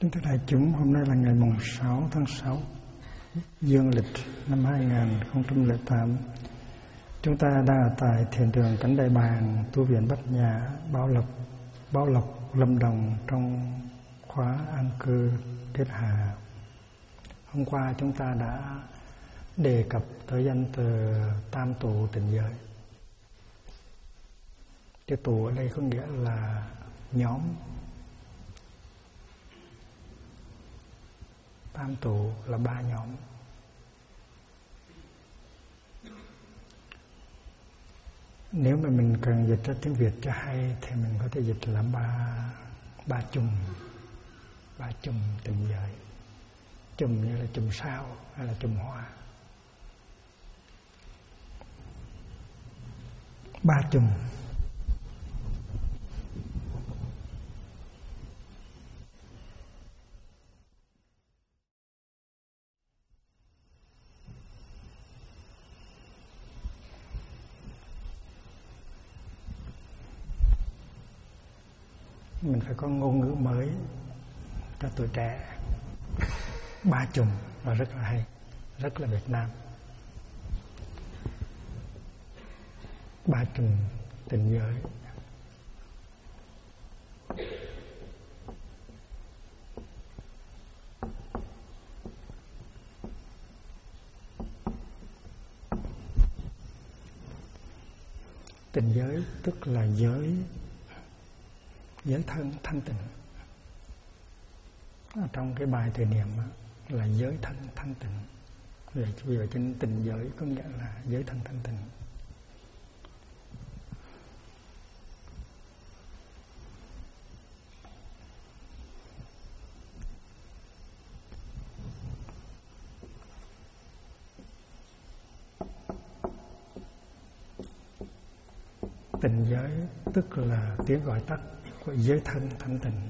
Kính thưa đại chúng, hôm nay là ngày mùng 6 tháng 6 dương lịch năm 2008. Chúng ta đang ở tại thiền đường Cánh Đại Bàng, tu viện Bát Nhã, Bảo Lộc, Lâm Đồng trong khóa an cư Triết Hạ. Hôm qua chúng ta đã đề cập tới danh từ tam tụ tịnh giới. Cái tụ ở đây có nghĩa là nhóm. Tam tụ là 3 nhóm. Nếu mà mình cần dịch ra tiếng Việt cho hay thì mình có thể dịch là ba chùm tịnh giới. Chùm như là chùm sao hay là chùm hoa. 3 chùm. Mình phải có ngôn ngữ mới cho tuổi trẻ. 3 chùm và rất là hay, rất là Việt Nam. 3 chùm tịnh giới. Tịnh giới tức là giới thân thanh tịnh. Ở trong cái bài từ niệm là giới thân thanh tịnh. Vì vậy trên tịnh giới có nghĩa là giới thân thanh tịnh. Tịnh giới tức là tiếng gọi tắt của giới thân thanh tịnh.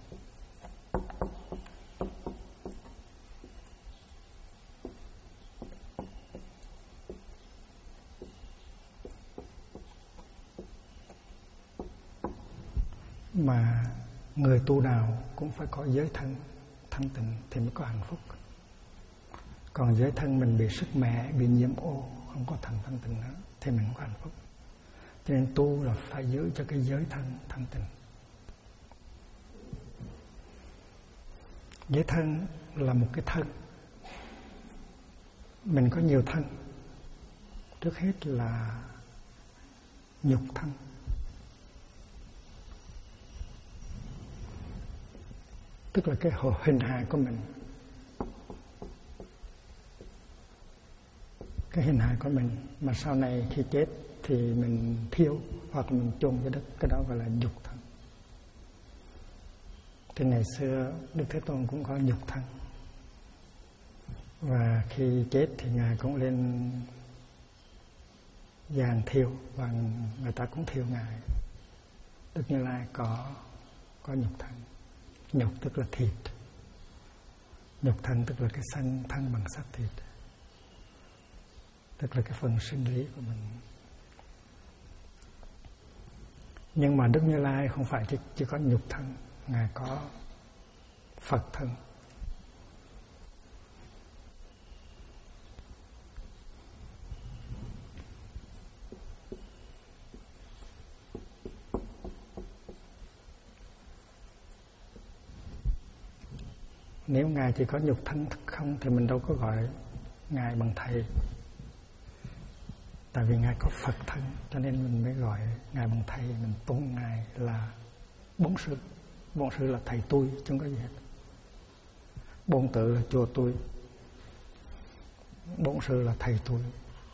Mà người tu nào cũng phải có giới thân thanh tịnh thì mới có hạnh phúc. Còn giới thân mình bị sức mẻ, bị nhiễm ô, không có thần thanh tịnh nữa thì mình không có hạnh phúc. Cho nên tu là phải giữ cho cái giới thân thanh tịnh. Giới thân là một cái thân. Mình có nhiều thân. Trước hết là nhục thân. Tức là cái hình hài của mình. Cái hình hài của mình mà sau này khi chết thì mình thiêu hoặc mình chôn dưới đất, cái đó gọi là nhục thân. Thì ngày xưa Đức Thế Tôn cũng có nhục thân. Và khi chết thì Ngài cũng lên giàn thiêu và người ta cũng thiêu Ngài. Đức Như Lai có nhục thân. Nhục tức là thịt. Nhục thân tức là cái thân bằng xác thịt. Tức là cái phần sinh lý của mình. Nhưng mà Đức Như Lai không phải chỉ có nhục thân, Ngài có Phật thân. Nếu Ngài chỉ có nhục thân không thì mình đâu có gọi Ngài bằng thầy. Tại vì Ngài có Phật thân cho nên mình mới gọi Ngài bằng thầy. Mình tôn Ngài là Bổn Sư. Bổn Sư là thầy tôi chứ không có gì hết. Bổn Tự là chùa tôi. Bổn Sư là thầy tôi.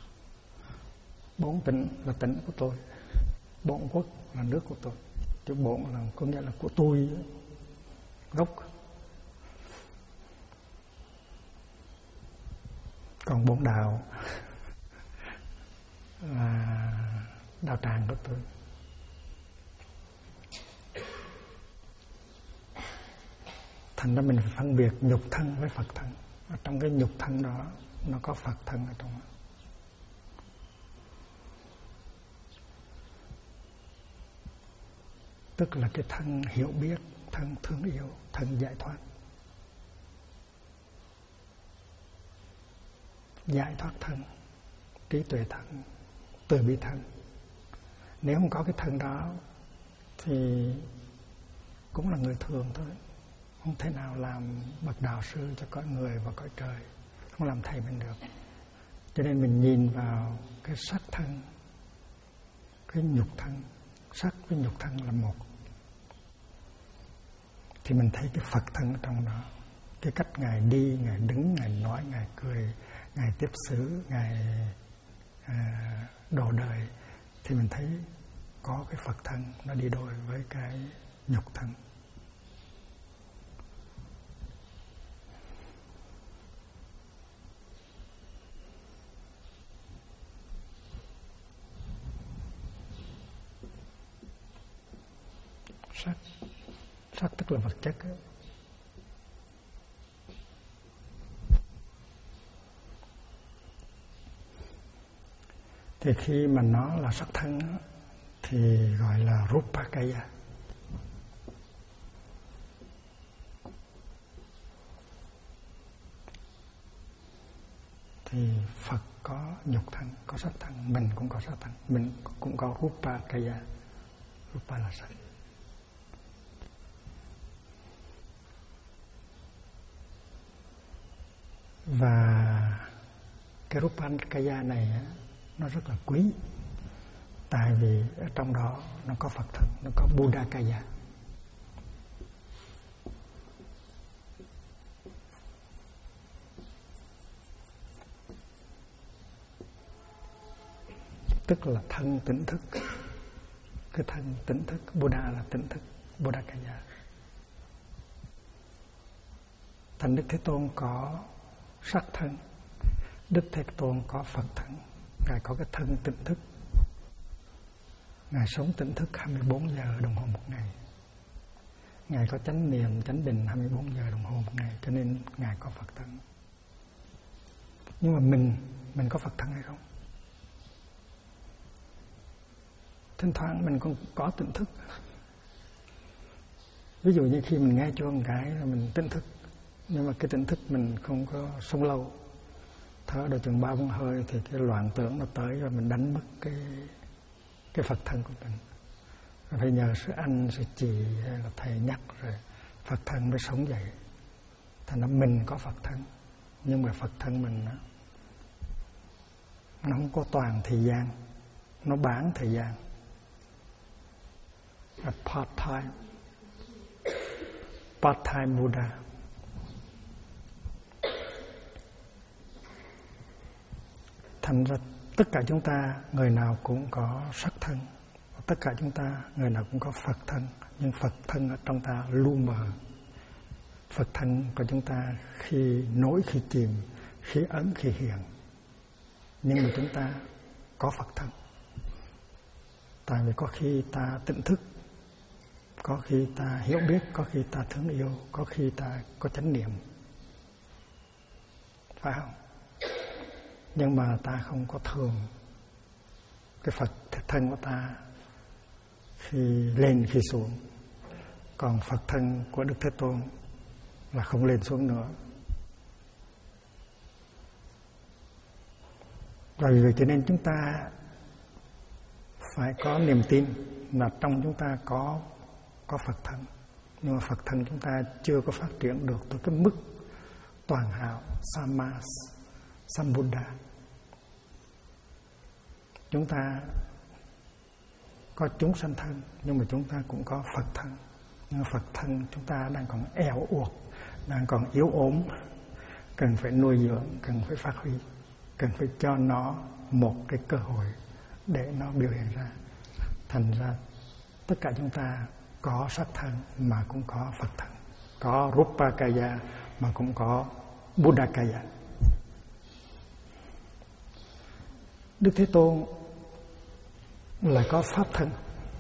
Bổn Tịnh là tỉnh của tôi. Bổn Quốc là nước của tôi. Chứ bổn là có nghĩa là của tôi, gốc. Còn bổn đạo là đạo tràng của tôi. Thành ra mình phải phân biệt nhục thân với Phật thân. Ở trong cái nhục thân đó nó có Phật thân ở trong đó. Tức là cái thân hiểu biết, thân thương yêu, thân giải thoát. giải thoát thân, trí tuệ thân, từ bi thân. Nếu không có cái thân đó thì cũng là người thường thôi, không thể nào làm bậc đạo sư cho cõi người và cõi trời, không làm thầy mình được. Cho nên mình nhìn vào cái sắc thân, cái nhục thân, sắc với nhục thân là một, thì mình thấy cái Phật thân ở trong đó. Cái cách Ngài đi, Ngài đứng, Ngài nói, Ngài cười, Ngài tiếp xử, Ngài độ đời, thì mình thấy có cái Phật thân nó đi đôi với cái nhục thân. Sắc tức là vật chất ấy. Thì khi mà nó là sắc thân ấy, thì gọi là Rupakaya. Thì Phật có nhục thân, có sắc thân, mình cũng có sắc thân, mình cũng có Rupakaya. Rupa là sắc. Và cái Rupakaya này nó rất là quý, tại vì ở trong đó nó có Phật thân, nó có Buddhakaya. Tức là thân tỉnh thức. Cái thân tỉnh thức, Buddha là tỉnh thức, Buddhakaya. Thành Đức Thế Tôn có sắc thân, Đức Thế Tôn có Phật thân. Ngài có cái thân tỉnh thức. Ngài sống tỉnh thức 24 giờ đồng hồ một ngày. Ngài có chánh niệm, chánh định 24 giờ đồng hồ một ngày, cho nên Ngài có Phật thân. Nhưng mà mình có Phật thân hay không? Thỉnh thoảng mình cũng có tỉnh thức. Ví dụ như khi mình nghe chuông cái là mình tỉnh thức, nhưng mà cái tỉnh thức mình không có sống lâu. Thở được chừng 3-4 hơi thì cái loạn tưởng nó tới và mình đánh mất cái Phật thân của mình. Phải nhờ sư anh, sư chị hay là thầy nhắc rồi Phật thân mới sống dậy. Thành ra mình có Phật thân, nhưng mà Phật thân mình nó không có toàn thời gian, nó bán thời gian, là part time Buddha. Thành ra tất cả chúng ta người nào cũng có sắc thân, tất cả chúng ta người nào cũng có Phật thân, nhưng Phật thân ở trong ta lu mờ. Phật thân của chúng ta khi nổi khi chìm, khi ẩn khi hiện, nhưng mà chúng ta có Phật thân. Tại vì có khi ta tỉnh thức, có khi ta hiểu biết, có khi ta thương yêu, có khi ta có chánh niệm, phải không? Nhưng mà ta không có thường cái Phật thân của ta khi lên khi xuống. Còn Phật thân của Đức Thế Tôn là không lên xuống nữa. Và vì vậy cho nên chúng ta phải có niềm tin là trong chúng ta có Phật thân. Nhưng mà Phật thân chúng ta chưa có phát triển được tới cái mức toàn hảo Sambuddha. Chúng ta có chúng sanh thân, nhưng mà chúng ta cũng có Phật thân. Nhưng Phật thân chúng ta đang còn eo uột, đang còn yếu ốm, cần phải nuôi dưỡng, cần phải phát huy, cần phải cho nó một cái cơ hội để nó biểu hiện ra. Thành ra tất cả chúng ta có sắc thân mà cũng có Phật thân, có Rupakaya mà cũng có Buddhakaya. Đức Thế Tôn là có pháp thân.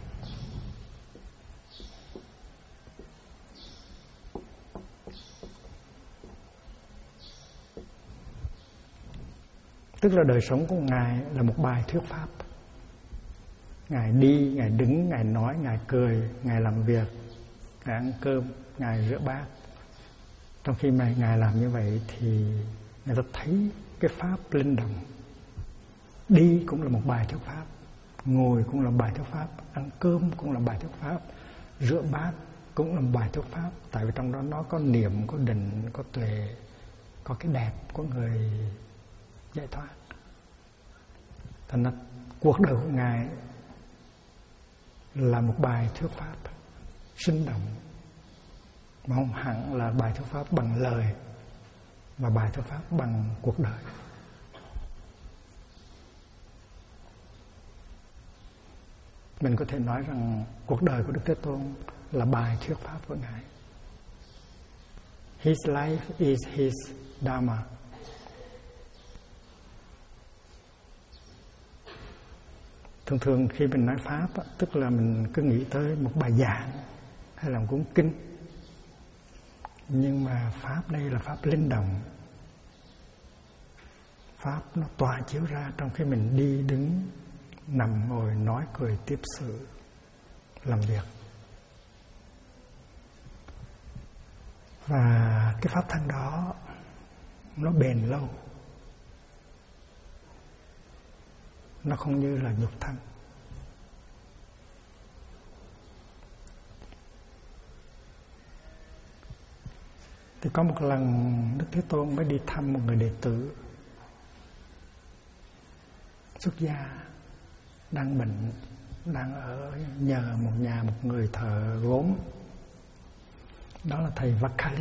Tức là đời sống của Ngài là một bài thuyết pháp. Ngài đi, Ngài đứng, Ngài nói, Ngài cười, Ngài làm việc, Ngài ăn cơm, Ngài rửa bát. Trong khi mà Ngài làm như vậy thì người ta thấy cái pháp linh động. Đi cũng là một bài thuyết pháp, ngồi cũng là bài thuyết pháp, ăn cơm cũng là bài thuyết pháp, rửa bát cũng là một bài thuyết pháp. Tại vì trong đó nó có niệm, có định, có tuệ, có cái đẹp của người giải thoát. Thành ra cuộc đời của Ngài là một bài thuyết pháp sinh động, mà không hẳn là bài thuyết pháp bằng lời, mà bài thuyết pháp bằng cuộc đời. Mình có thể nói rằng cuộc đời của Đức Thế Tôn là bài thuyết pháp của Ngài. His life is his Dharma. Thường thường khi mình nói pháp, tức là mình cứ nghĩ tới một bài giảng hay là một cuốn kinh. Nhưng mà pháp đây là pháp linh động. Pháp nó tỏa chiếu ra trong khi mình đi, đứng, nằm, ngồi, nói, cười, tiếp sự, làm việc. Và cái pháp thân đó nó bền lâu. Nó không như là nhục thân. Thì có một lần Đức Thế Tôn mới đi thăm một người đệ tử xuất gia, đang bệnh, đang ở nhờ một người thợ gốm. Đó là thầy Vakali.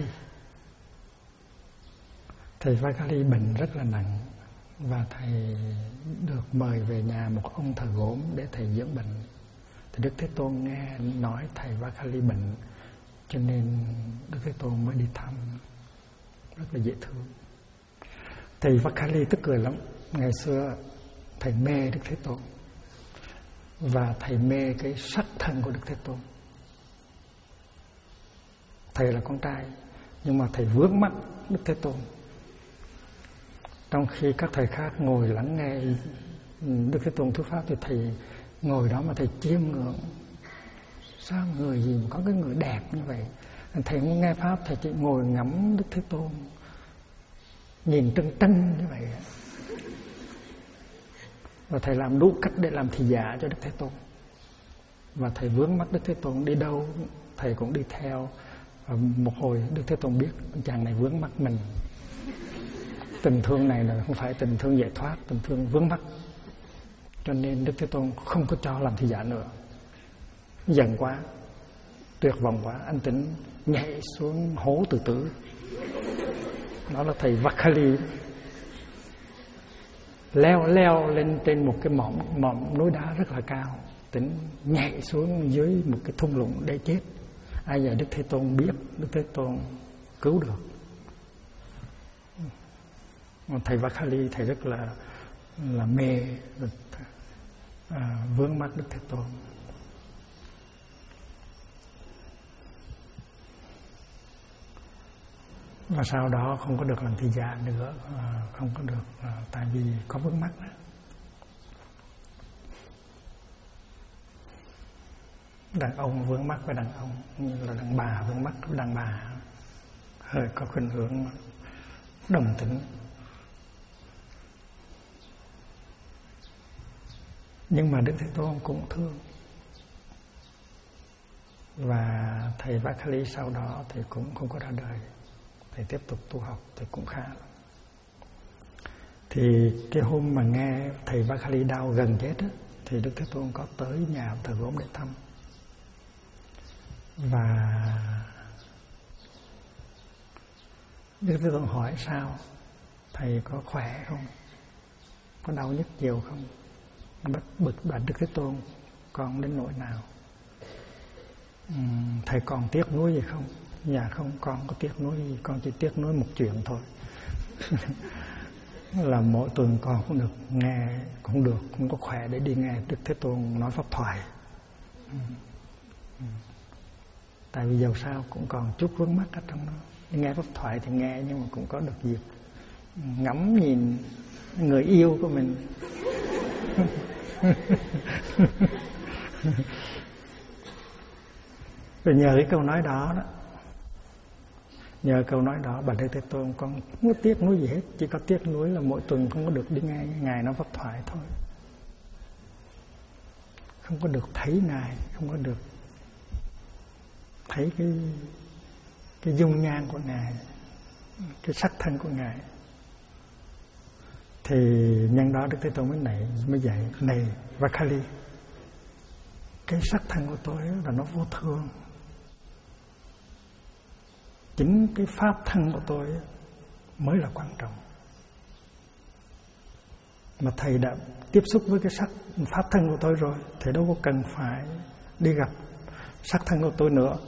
Thầy Vakali bệnh rất là nặng, và thầy được mời về nhà một ông thợ gốm để thầy dưỡng bệnh. Thì Đức Thế Tôn nghe nói thầy Vakali bệnh, cho nên Đức Thế Tôn mới đi thăm, rất là dễ thương. Thầy Vakali tức cười lắm. Ngày xưa thầy mê Đức Thế Tôn, và thầy mê cái sắc thân của Đức Thế Tôn. Thầy là con trai, nhưng mà thầy vướng mắc Đức Thế Tôn. Trong khi các thầy khác ngồi lắng nghe Đức Thế Tôn thuyết pháp, thì thầy ngồi đó mà thầy chiêm ngưỡng. Sao người gì mà có cái người đẹp như vậy? Thầy muốn nghe pháp, thầy chỉ ngồi ngắm Đức Thế Tôn, nhìn trân trân như vậy. Và thầy làm đủ cách để làm thị giả cho Đức Thế Tôn. Và thầy vướng mắt Đức Thế Tôn, đi đâu thầy cũng đi theo. Và một hồi Đức Thế Tôn biết chàng này vướng mắt mình. Tình thương này là không phải tình thương giải thoát, tình thương vướng mắc. Cho nên Đức Thế Tôn không có cho làm thị giả nữa. Giận quá, tuyệt vọng quá, anh Tĩnh nhảy xuống hố tự tử. Đó là thầy Vakali. Leo lên trên một cái mỏm núi đá rất là cao. Tĩnh nhảy xuống dưới một cái thung lũng để chết. Ai giờ Đức Thế Tôn biết, Đức Thế Tôn cứu được. Thầy Vakali thầy rất là mê, vướng mắc Đức Thế Tôn. Và sau đó không có được làm thị giả nữa, không có được, tại vì có vướng mắc đó. Đàn ông vướng mắc với đàn ông, như là đàn bà vướng mắc với đàn bà, hơi có khuynh hướng đồng tính. Nhưng mà Đức Thế Tôn cũng thương. Và thầy Vakali sau đó thì cũng không có ra đời. Thầy tiếp tục tu học thì cũng khá lắm. Thì cái hôm mà nghe thầy Vakali đau gần chết á, thì Đức Thế Tôn có tới nhà thờ gốm để thăm. Và Đức Thế Tôn hỏi sao, thầy có khỏe không, có đau nhức nhiều không? Bực bạch Đức Thế Tôn, con đến nỗi nào? Thầy còn tiếc nuối gì không? Dạ không, con có tiếc nuối gì, con chỉ tiếc nuối một chuyện thôi. Là mỗi tuần con cũng được nghe, cũng được, cũng có khỏe để đi nghe Đức Thế Tôn nói pháp thoại. Tại vì dầu sao cũng còn chút vướng mắc ở trong đó. Nghe pháp thoại thì nghe, nhưng mà cũng có được dịp ngắm nhìn người yêu của mình. Rồi nhờ cái câu nói đó, Nhờ câu nói đó, Bạch Đức Thế Tôn không có tiếc nuối gì hết, chỉ có tiếc nuối là mỗi tuần không có được đi nghe Ngài nói pháp thoại thôi, không có được thấy Ngài, không có được thấy cái dung nhan của Ngài, cái sắc thân của Ngài. Thì nhân đó Đức Thế Tôn mới dạy này Vakali, cái sắc thân của tôi là nó vô thường. Chính cái pháp thân của tôi mới là quan trọng. Mà thầy đã tiếp xúc với cái pháp thân của tôi rồi, thầy đâu có cần phải đi gặp sắc thân của tôi nữa.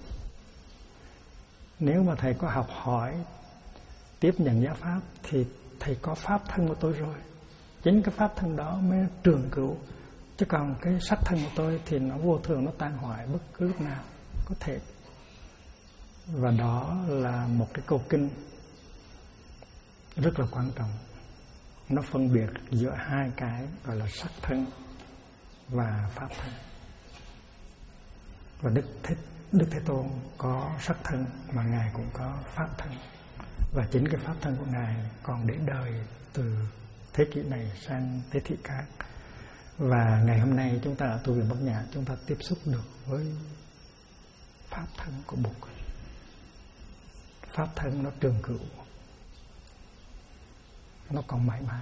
Nếu mà thầy có học hỏi, tiếp nhận giáo pháp thì thầy có pháp thân của tôi rồi. Chính cái pháp thân đó mới trường cửu. Chứ còn cái sắc thân của tôi thì nó vô thường, nó tan hoại bất cứ lúc nào có thể. Và đó là một cái câu kinh rất là quan trọng. Nó phân biệt giữa hai cái gọi là sắc thân và pháp thân. Và Đức Thế Tôn có sắc thân mà Ngài cũng có pháp thân. Và chính cái pháp thân của Ngài còn để đời từ thế kỷ này sang thế kỷ khác. Và ngày hôm nay chúng ta ở tu viện Bát Nhã, chúng ta tiếp xúc được với pháp thân của Bụt. Pháp thân nó trường cửu, nó còn mãi mãi.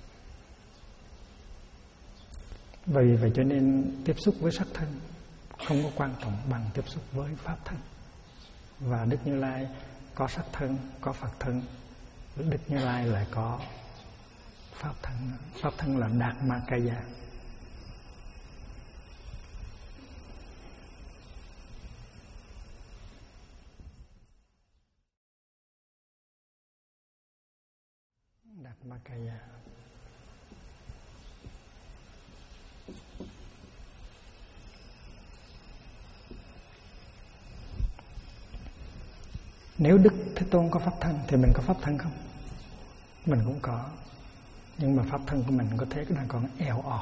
Vì vậy cho nên tiếp xúc với sắc thân không có quan trọng bằng tiếp xúc với pháp thân. Và Đức Như Lai có sắc thân, có Phật thân. Đức Như Lai lại có pháp thân. Pháp thân là Đạt Ma Kaya. Đạt Ma Kaya. Nếu Đức Thế Tôn có pháp thân thì mình có pháp thân không? Mình cũng có. Nhưng mà pháp thân của mình có thể đang còn eo ọt.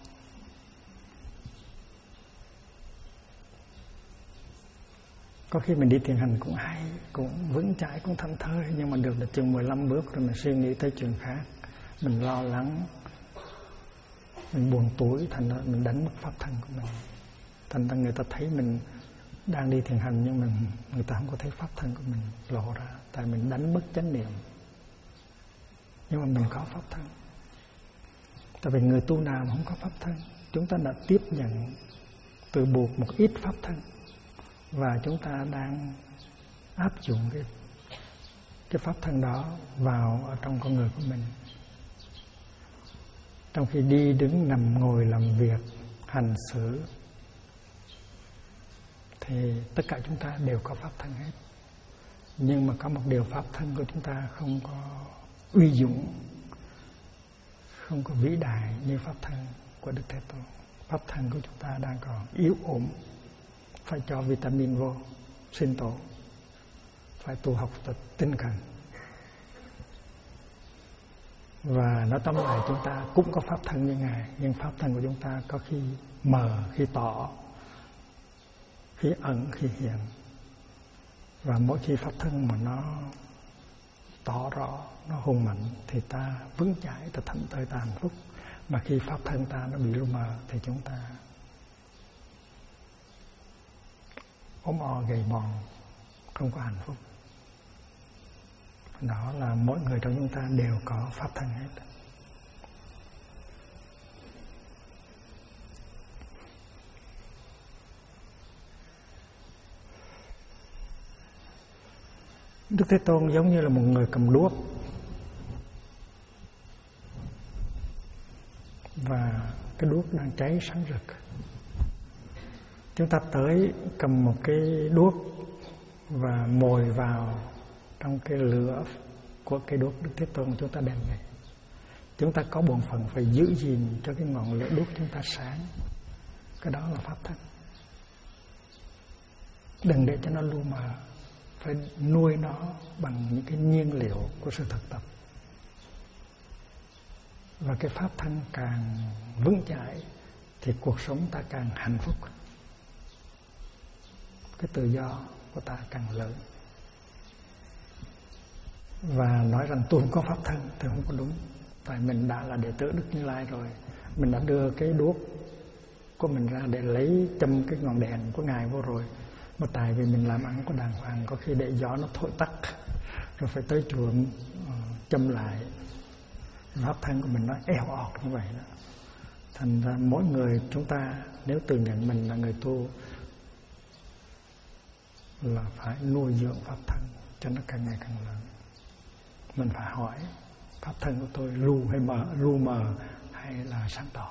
Có khi mình đi thiền hành cũng hay, cũng vững chãi, cũng thảnh thơi, nhưng mà được là chừng 15 bước rồi mình suy nghĩ tới chuyện khác. Mình lo lắng, mình buồn tối, thành ra mình đánh mất pháp thân của mình. Thành ra người ta thấy mình đang đi thiền hành nhưng người ta không có thấy pháp thân của mình lộ ra, tại mình đánh mất chánh niệm. Nhưng mà mình có pháp thân. Tại vì người tu nào mà không có pháp thân, chúng ta đã tiếp nhận từ Bụt một ít pháp thân và chúng ta đang áp dụng cái pháp thân đó vào ở trong con người của mình. Trong khi đi đứng nằm ngồi làm việc hành xử thì tất cả chúng ta đều có pháp thân hết. Nhưng mà có một điều, pháp thân của chúng ta không có uy dũng, không có vĩ đại như pháp thân của Đức Thế Tôn. Pháp thân của chúng ta đang còn yếu ổn, phải cho vitamin vô, sinh tố, phải tu học tinh cần. Và nói tóm lại, chúng ta cũng có pháp thân như Ngài, nhưng pháp thân của chúng ta có khi mờ, khi tỏ, khi ẩn, khi hiện. Và mỗi khi pháp thân mà nó tỏ rõ, nó hùng mạnh thì ta vững chãi, ta thảnh thơi, ta hạnh phúc. Mà khi pháp thân ta nó bị lu mờ thì chúng ta ốm o gầy mòn, không có hạnh phúc. Đó là mỗi người trong chúng ta đều có pháp thân hết. Đức Thế Tôn giống như là một người cầm đuốc, và cái đuốc đang cháy sáng rực. Chúng ta tới cầm một cái đuốc và mồi vào trong cái lửa của cái đuốc Đức Thế Tôn chúng ta đem về. Chúng ta có bổn phận phải giữ gìn cho cái ngọn lửa đuốc chúng ta sáng. Cái đó là pháp thân. Đừng để cho nó lu mờ, phải nuôi nó bằng những cái nhiên liệu của sự thực tập. Và cái pháp thân càng vững chãi thì cuộc sống ta càng hạnh phúc, cái tự do của ta càng lớn. và nói rằng tôi không có pháp thân thì không có đúng. Tại mình đã là đệ tử Đức Như Lai rồi, mình đã đưa cái đuốc của mình ra để lấy châm cái ngọn đèn của Ngài vô rồi, mà tại vì mình làm ăn có đàng hoàng, có khi để gió nó thổi tắt rồi phải tới chùa châm lại. Pháp thân của mình nó eo ọt như vậy đó. Thành ra mỗi người chúng ta nếu tự nhận mình là người tu là phải nuôi dưỡng pháp thân cho nó càng ngày càng lớn. Mình phải hỏi pháp thân của tôi lu mờ hay là sáng tỏ.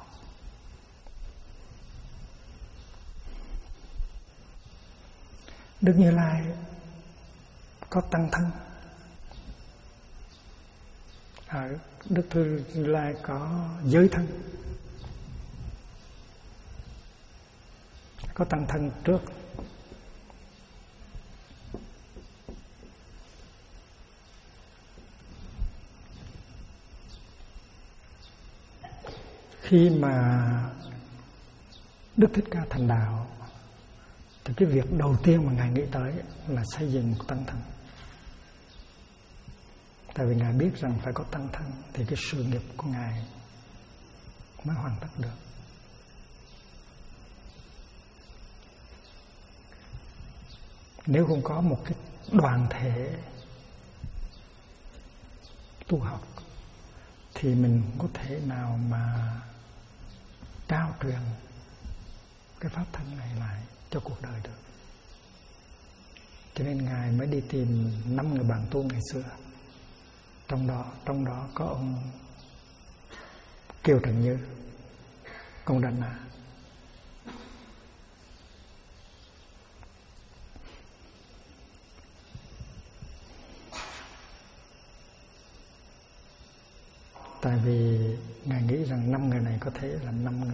Đức Như Lai có tăng thân, Đức Như Lai có giới thân, có tăng thân trước. Khi mà Đức Thích Ca thành đạo thì cái việc đầu tiên mà Ngài nghĩ tới là xây dựng một tăng thân. Tại vì Ngài biết rằng phải có tăng thân thì cái sự nghiệp của Ngài mới hoàn tất được. Nếu không có một cái đoàn thể tu học thì mình không có thể nào mà trao truyền cái pháp thân này lại cho cuộc đời được. Cho nên Ngài mới đi tìm 5 người bạn tu ngày xưa. Trong đó có ông Kiều Trần Như, ông Đành Na. Tại vì Ngài nghĩ rằng 5 người này có thể là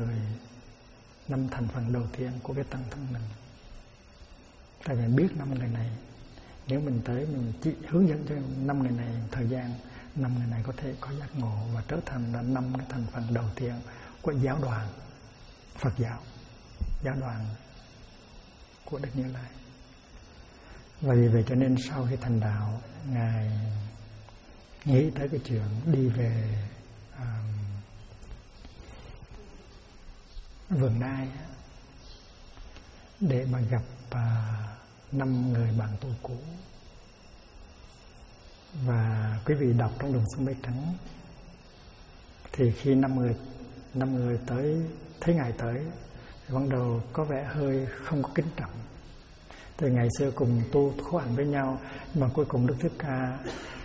5 thành phần đầu tiên của cái tăng thân mình. Tại vì biết 5 người này, nếu mình tới mình chỉ hướng dẫn cho 5 người này thời gian, 5 người này có thể có giác ngộ và trở thành là 5 cái thành phần đầu tiên của giáo đoàn Phật giáo, giáo đoàn của Đức Như Lai. Và vì vậy cho nên sau khi thành đạo, Ngài nghĩ tới cái chuyện đi về Vườn Nai để mà gặp 5 người bạn tu cũ. Và quý vị đọc trong Đường Sông Mây Trắng thì khi 5 người tới thấy Ngài tới thì ban đầu có vẻ hơi không có kính trọng. Từ ngày xưa cùng tu khổ hạnh với nhau, mà cuối cùng Đức Thích Ca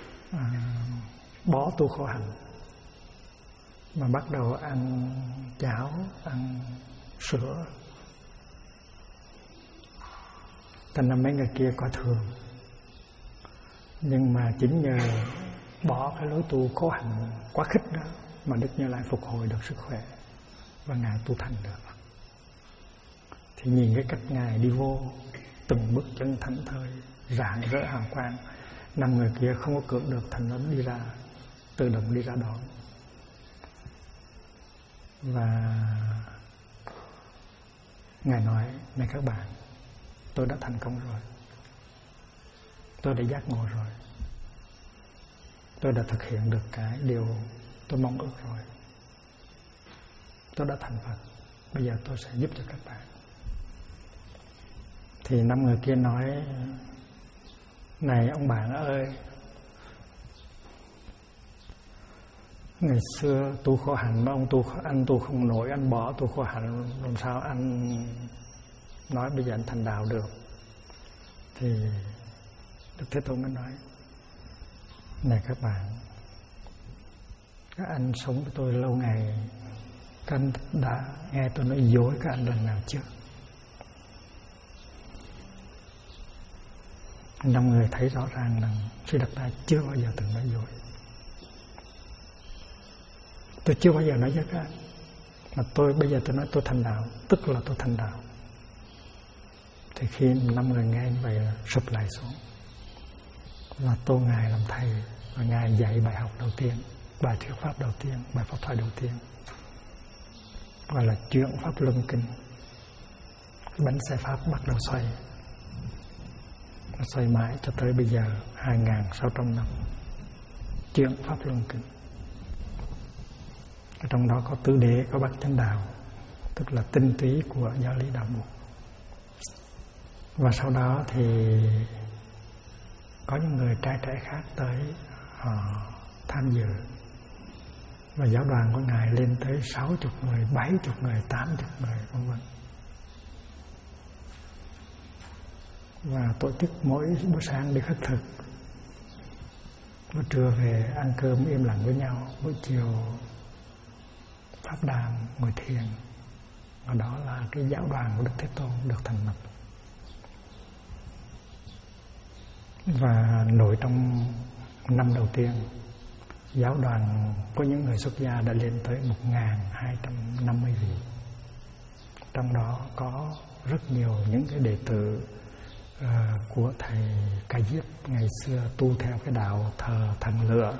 bỏ tu khổ hạnh mà bắt đầu ăn cháo, ăn sữa. Thành ra mấy người kia coi thường. Nhưng mà chính nhờ bỏ cái lối tu khổ hạnh quá khích đó mà Đức Như Lai phục hồi được sức khỏe và Ngài tu thành được. Thì nhìn cái cách Ngài đi vô, từng bước chân thảnh thơi, rạng rỡ hào quang, 5 người kia không có cưỡng được, thành nó đi ra, tự động đi ra đón. Và Ngài nói: này các bạn, tôi đã thành công rồi, tôi đã giác ngộ rồi, tôi đã thực hiện được cái điều tôi mong ước rồi, tôi đã thành Phật, bây giờ tôi sẽ giúp cho các bạn. Thì 5 người kia nói: này ông bạn ơi, ngày xưa tu khổ hạnh mà anh tu không nổi, anh bỏ tu khổ hạnh, làm sao anh nói bây giờ anh thành đạo được? Thì Đức Thế Tôn mới nói: này các bạn, các anh sống với tôi lâu ngày, các anh đã nghe tôi nói dối các anh lần nào chưa? 5 người thấy rõ ràng rằng Sư Đạt Đa chưa bao giờ từng nói dối. Tôi chưa bao giờ nói với các anh, mà bây giờ tôi nói tôi thành đạo, tức là tôi thành đạo. Thì khi 5 người nghe như vậy sụp lại xuống và tôn Ngài làm thầy, và Ngài dạy bài học đầu tiên, bài thuyết pháp đầu tiên, bài pháp thoại đầu tiên, gọi là chuyển pháp luân kinh. Bánh xe pháp bắt đầu xoay, nó xoay mãi cho tới bây giờ 2.600 năm. Truyện Pháp Luân Kinh. Ở trong đó có tứ đế, có bát chánh đạo, tức là tinh túy của giáo lý đạo Buddha. Và sau đó thì có những người trai trẻ khác tới họ tham dự, và giáo đoàn của Ngài lên tới 60 người, 70 người, 80 người, vân vân. Và tổ chức mỗi buổi sáng đi khất thực, buổi trưa về ăn cơm im lặng với nhau, buổi chiều pháp đàm, ngồi thiền. Và đó là cái giáo đoàn của Đức Thế Tôn được thành lập. Và nổi trong năm đầu tiên, giáo đoàn có những người xuất gia đã lên tới 1250 vị. Trong đó có rất nhiều những cái đệ tử của thầy Ca Diếp ngày xưa tu theo cái đạo thờ thần lửa.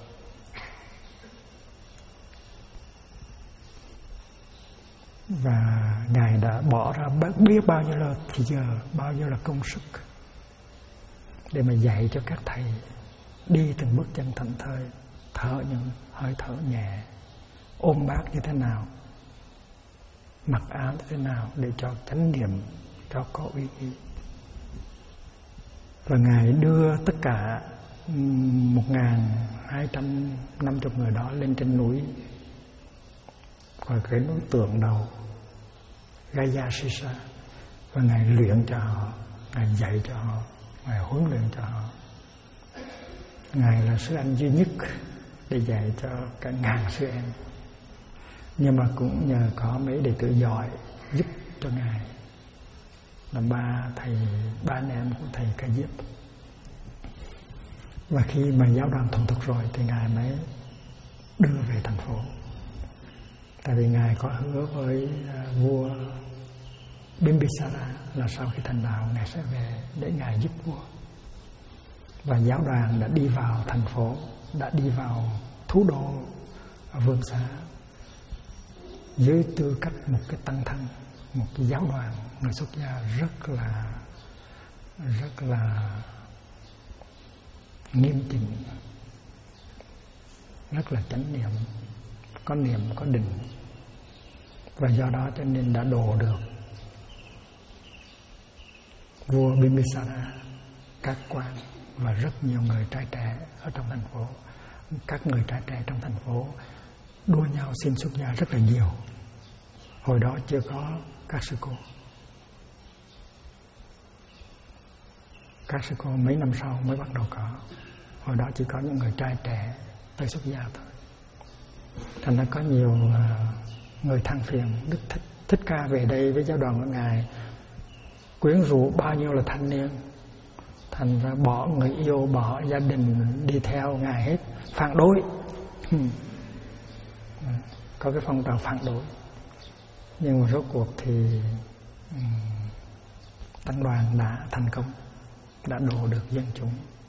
Và Ngài đã bỏ ra biết bao nhiêu là thì giờ, bao nhiêu là công sức để mà dạy cho các thầy đi từng bước chân thảnh thơi, thở những hơi thở nhẹ, ôm bát như thế nào, mặc áo như thế nào để cho chánh niệm cho có uy ý. Và Ngài đưa tất cả 1250 người đó lên trên núi, gọi cái núi tượng đầu Gayasisa, và Ngài luyện cho họ, Ngài dạy cho họ, Ngài huấn luyện cho họ. Ngài là sư anh duy nhất để dạy cho cả ngàn sư em, nhưng mà cũng nhờ có mấy đệ tử giỏi giúp cho Ngài, là ba anh em của thầy Ca Diếp. Và khi mà giáo đoàn thuần thục rồi thì Ngài mới đưa về thành phố. Tại vì Ngài có hứa với vua Bimbisara là sau khi thành đạo Ngài sẽ về để Ngài giúp vua. Và giáo đoàn đã đi vào thành phố, đã đi vào thủ đô Vương Xá dưới tư cách một cái tăng thân, một cái giáo đoàn người xuất gia rất là nghiêm chỉnh, rất là chánh niệm, có niệm có định. Và do đó cho nên đã độ được vua Bimbisara, các quan và rất nhiều người trai trẻ ở trong thành phố. Các người trai trẻ trong thành phố đua nhau xin xuất gia rất là nhiều. Hồi đó chưa có các sư cô. Các sư cô mấy năm sau mới bắt đầu có. Hồi đó chỉ có những người trai trẻ tới xuất gia thôi. Thành ra có nhiều người than phiền Đức Thích Ca về đây với giáo đoàn của Ngài quyến rũ bao nhiêu là thanh niên, thành ra bỏ người yêu, bỏ gia đình đi theo Ngài hết, phản đối. Có cái phong trào phản đối. Nhưng mà rốt cuộc thì tăng đoàn đã thành công, đã độ được dân chúng.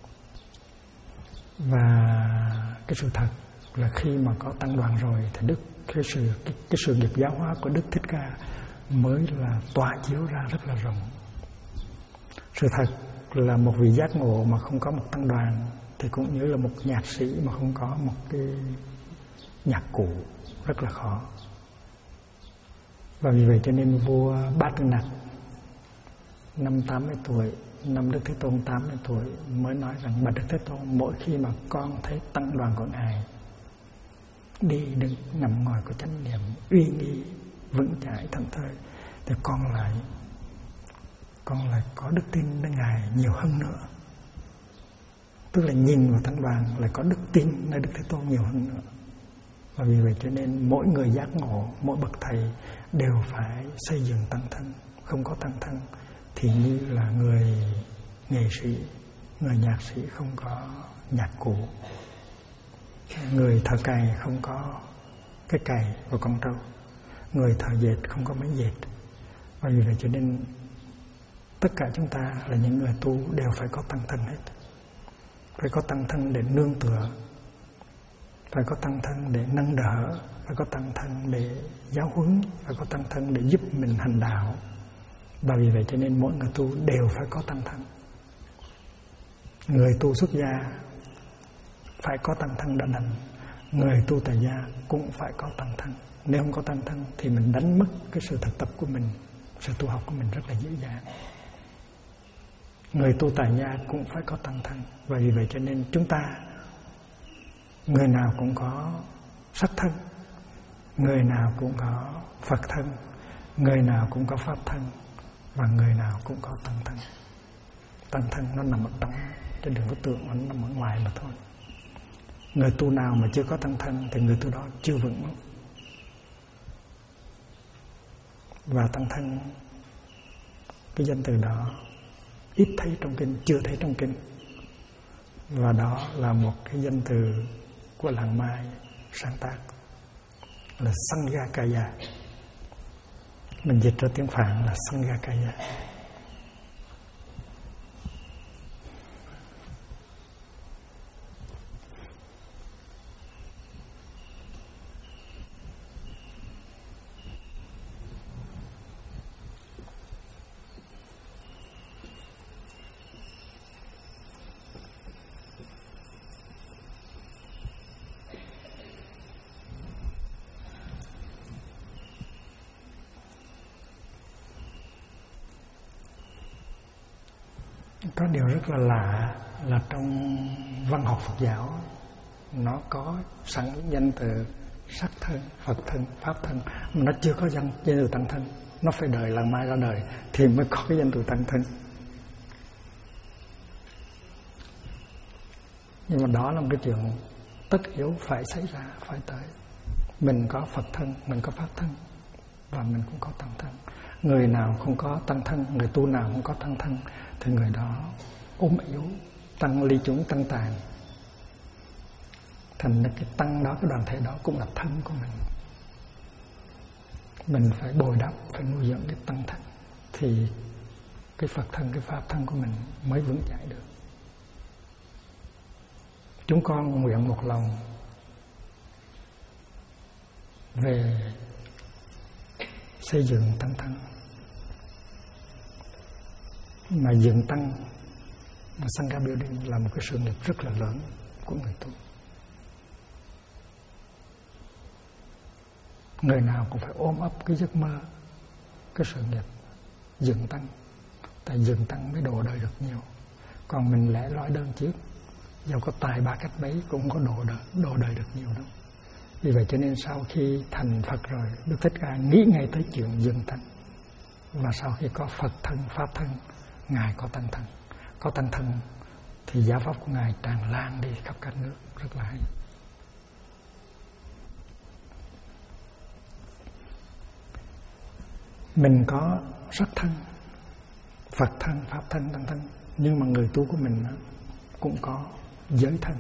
Và cái sự thật là khi mà có tăng đoàn rồi thì cái sự nghiệp giáo hóa của Đức Thích Ca mới là tỏa chiếu ra rất là rộng. Sự thật là một vị giác ngộ mà không có một tăng đoàn thì cũng như là một nhạc sĩ mà không có một cái nhạc cụ rất là khó. Và vì vậy cho nên vua Bát Tư Nặc năm 80 tuổi, năm Đức Thế Tôn 80 tuổi mới nói rằng: bạch Đức Thế Tôn, mỗi khi mà con thấy tăng đoàn của Ngài đi đứng nằm ngồi có chánh niệm uy nghi vững chãi thảnh thơi thì con lại có đức tin nơi Ngài nhiều hơn nữa. Tức là nhìn vào tăng đoàn lại có đức tin nơi Đức Thế Tôn nhiều hơn nữa. Và vì vậy cho nên mỗi người giác ngộ, mỗi bậc thầy đều phải xây dựng tăng thân. Không có tăng thân thì như là người nghệ sĩ, người nhạc sĩ không có nhạc cụ, người thợ cày không có cái cày và con trâu, người thợ dệt không có máy dệt. Và vì vậy cho nên tất cả chúng ta là những người tu đều phải có tăng thân hết. Phải có tăng thân để nương tựa, phải có tăng thân để nâng đỡ, phải có tăng thân để giáo huấn, phải có tăng thân để giúp mình hành đạo. Và vì vậy cho nên mỗi người tu đều phải có tăng thân. Người tu xuất gia phải có tăng thân đã đành. Người tu tại gia cũng phải có tăng thân. Nếu không có tăng thân thì mình đánh mất cái sự thực tập của mình, sự tu học của mình rất là dễ dàng. Người tu tại gia cũng phải có tăng thân. Và vì vậy cho nên chúng ta, người nào cũng có sắc thân, người nào cũng có Phật thân, người nào cũng có Pháp thân, và người nào cũng có tăng thân. Tăng thân nó nằm ở trong, chứ đừng có tưởng nó nằm ở ngoài mà thôi. Người tu nào mà chưa có tăng thân thì người tu đó chưa vững. Và tăng thân, cái danh từ đó ít thấy trong kinh, chưa thấy trong kinh. Và đó là một cái danh từ của làng Mai sáng tác, là Sangakaya. Mình dịch ra tiếng Phạn là Sangakaya. Có điều rất là lạ là trong văn học Phật giáo nó có sẵn danh từ sắc thân, Phật thân, Pháp thân, mà nó chưa có danh từ tăng thân. Nó phải đợi làng Mai ra đời thì mới có cái danh từ tăng thân. Nhưng mà đó là một cái chuyện tất yếu phải xảy ra, phải tới. Mình có Phật thân, mình có Pháp thân, và mình cũng có tăng thân. Người nào không có tăng thân, người tu nào không có tăng thân thì người đó ốm yếu, tăng ly chúng, tăng tàn. Thành ra cái tăng đó, cái đoàn thể đó cũng là thân của mình. Mình phải bồi đắp, phải nuôi dưỡng cái tăng thân thì cái Phật thân, cái Pháp thân của mình mới vững chãi được. Chúng con nguyện một lòng về xây dựng tăng thân. Mà dựng tăng Sangha Building là một cái sự nghiệp rất là lớn của người tu. Người nào cũng phải ôm ấp cái giấc mơ, cái sự nghiệp dựng tăng. Tại dựng tăng mới độ đời được nhiều. Còn mình lẻ loi đơn chiếc, dẫu có tài ba cách mấy cũng không có độ đời được nhiều đâu. Vì vậy cho nên sau khi thành Phật rồi, Đức Thích Ca nghĩ ngay tới chuyện dựng tăng. Và sau khi có Phật thân, Pháp thân, Ngài có tăng thân. Có tăng thân thì giáo pháp của Ngài tràn lan đi khắp các nước, rất là hay. Mình có sắc thân, Phật thân, Pháp thân, tăng thân. Nhưng mà người tu của mình cũng có giới thân.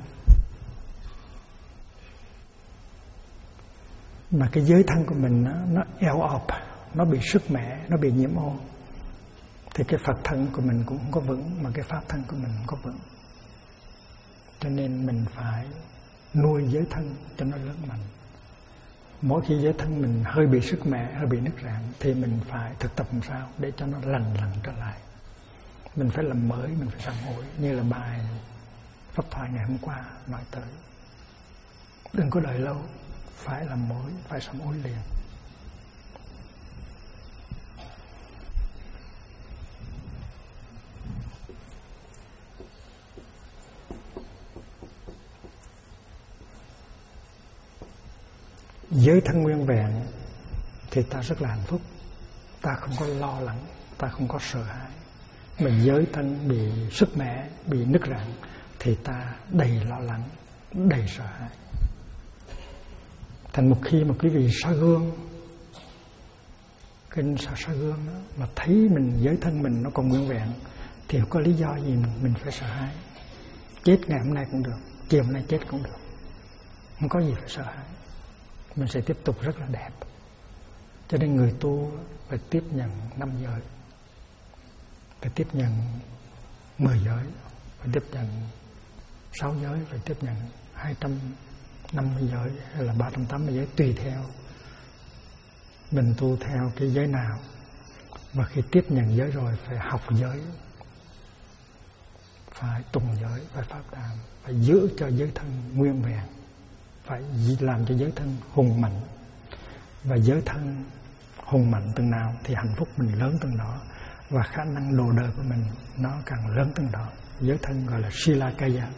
Mà cái giới thân của mình nó eo ọp, nó bị sức mẻ, nó bị nhiễm ô, thì cái Phật thân của mình cũng không có vững, mà cái Pháp thân của mình không có vững. Cho nên mình phải nuôi giới thân cho nó lớn mạnh. Mỗi khi giới thân mình hơi bị sức mẻ, hơi bị nứt rạn thì mình phải thực tập làm sao để cho nó lành lặn trở lại. Mình phải làm mới, mình phải sám hối, như là bài pháp thoại ngày hôm qua nói tới. Đừng có đợi lâu, phải làm mới, phải sám hối liền. Giới thân nguyên vẹn thì ta rất là hạnh phúc. Ta không có lo lắng, ta không có sợ hãi. Mà giới thân bị sức mẻ, bị nứt rạn thì ta đầy lo lắng, đầy sợ hãi. Thành một khi mà quý vị soi gương, kinh soi gương đó, mà thấy mình giới thân mình nó còn nguyên vẹn thì không có lý do gì mình phải sợ hãi. Chết ngày hôm nay cũng được, chiều hôm nay chết cũng được, không có gì phải sợ hãi. Mình sẽ tiếp tục rất là đẹp. Cho nên người tu phải tiếp nhận 5 giới, phải tiếp nhận 10 giới, phải tiếp nhận 6 giới, phải tiếp nhận 250 giới hay là 380 giới, tùy theo mình tu theo cái giới nào. Và khi tiếp nhận giới rồi phải học giới, phải tùng giới, phải pháp đàm, phải giữ cho giới thân nguyên vẹn, phải làm cho giới thân hùng mạnh. Và giới thân hùng mạnh từng nào thì hạnh phúc mình lớn từng đó, và khả năng đồ đời của mình nó càng lớn từng đó. Giới thân gọi là Silakaya.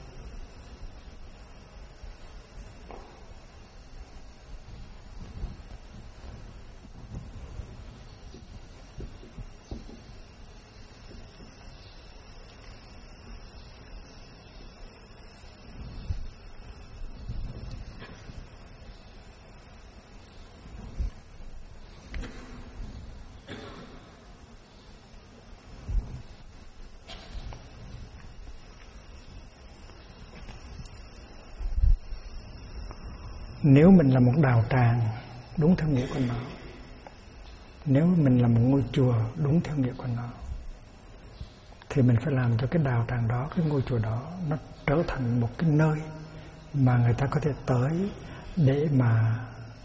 Nếu mình là một đạo tràng đúng theo nghĩa của nó, nếu mình là một ngôi chùa đúng theo nghĩa của nó, thì mình phải làm cho cái đạo tràng đó, cái ngôi chùa đó nó trở thành một cái nơi mà người ta có thể tới để mà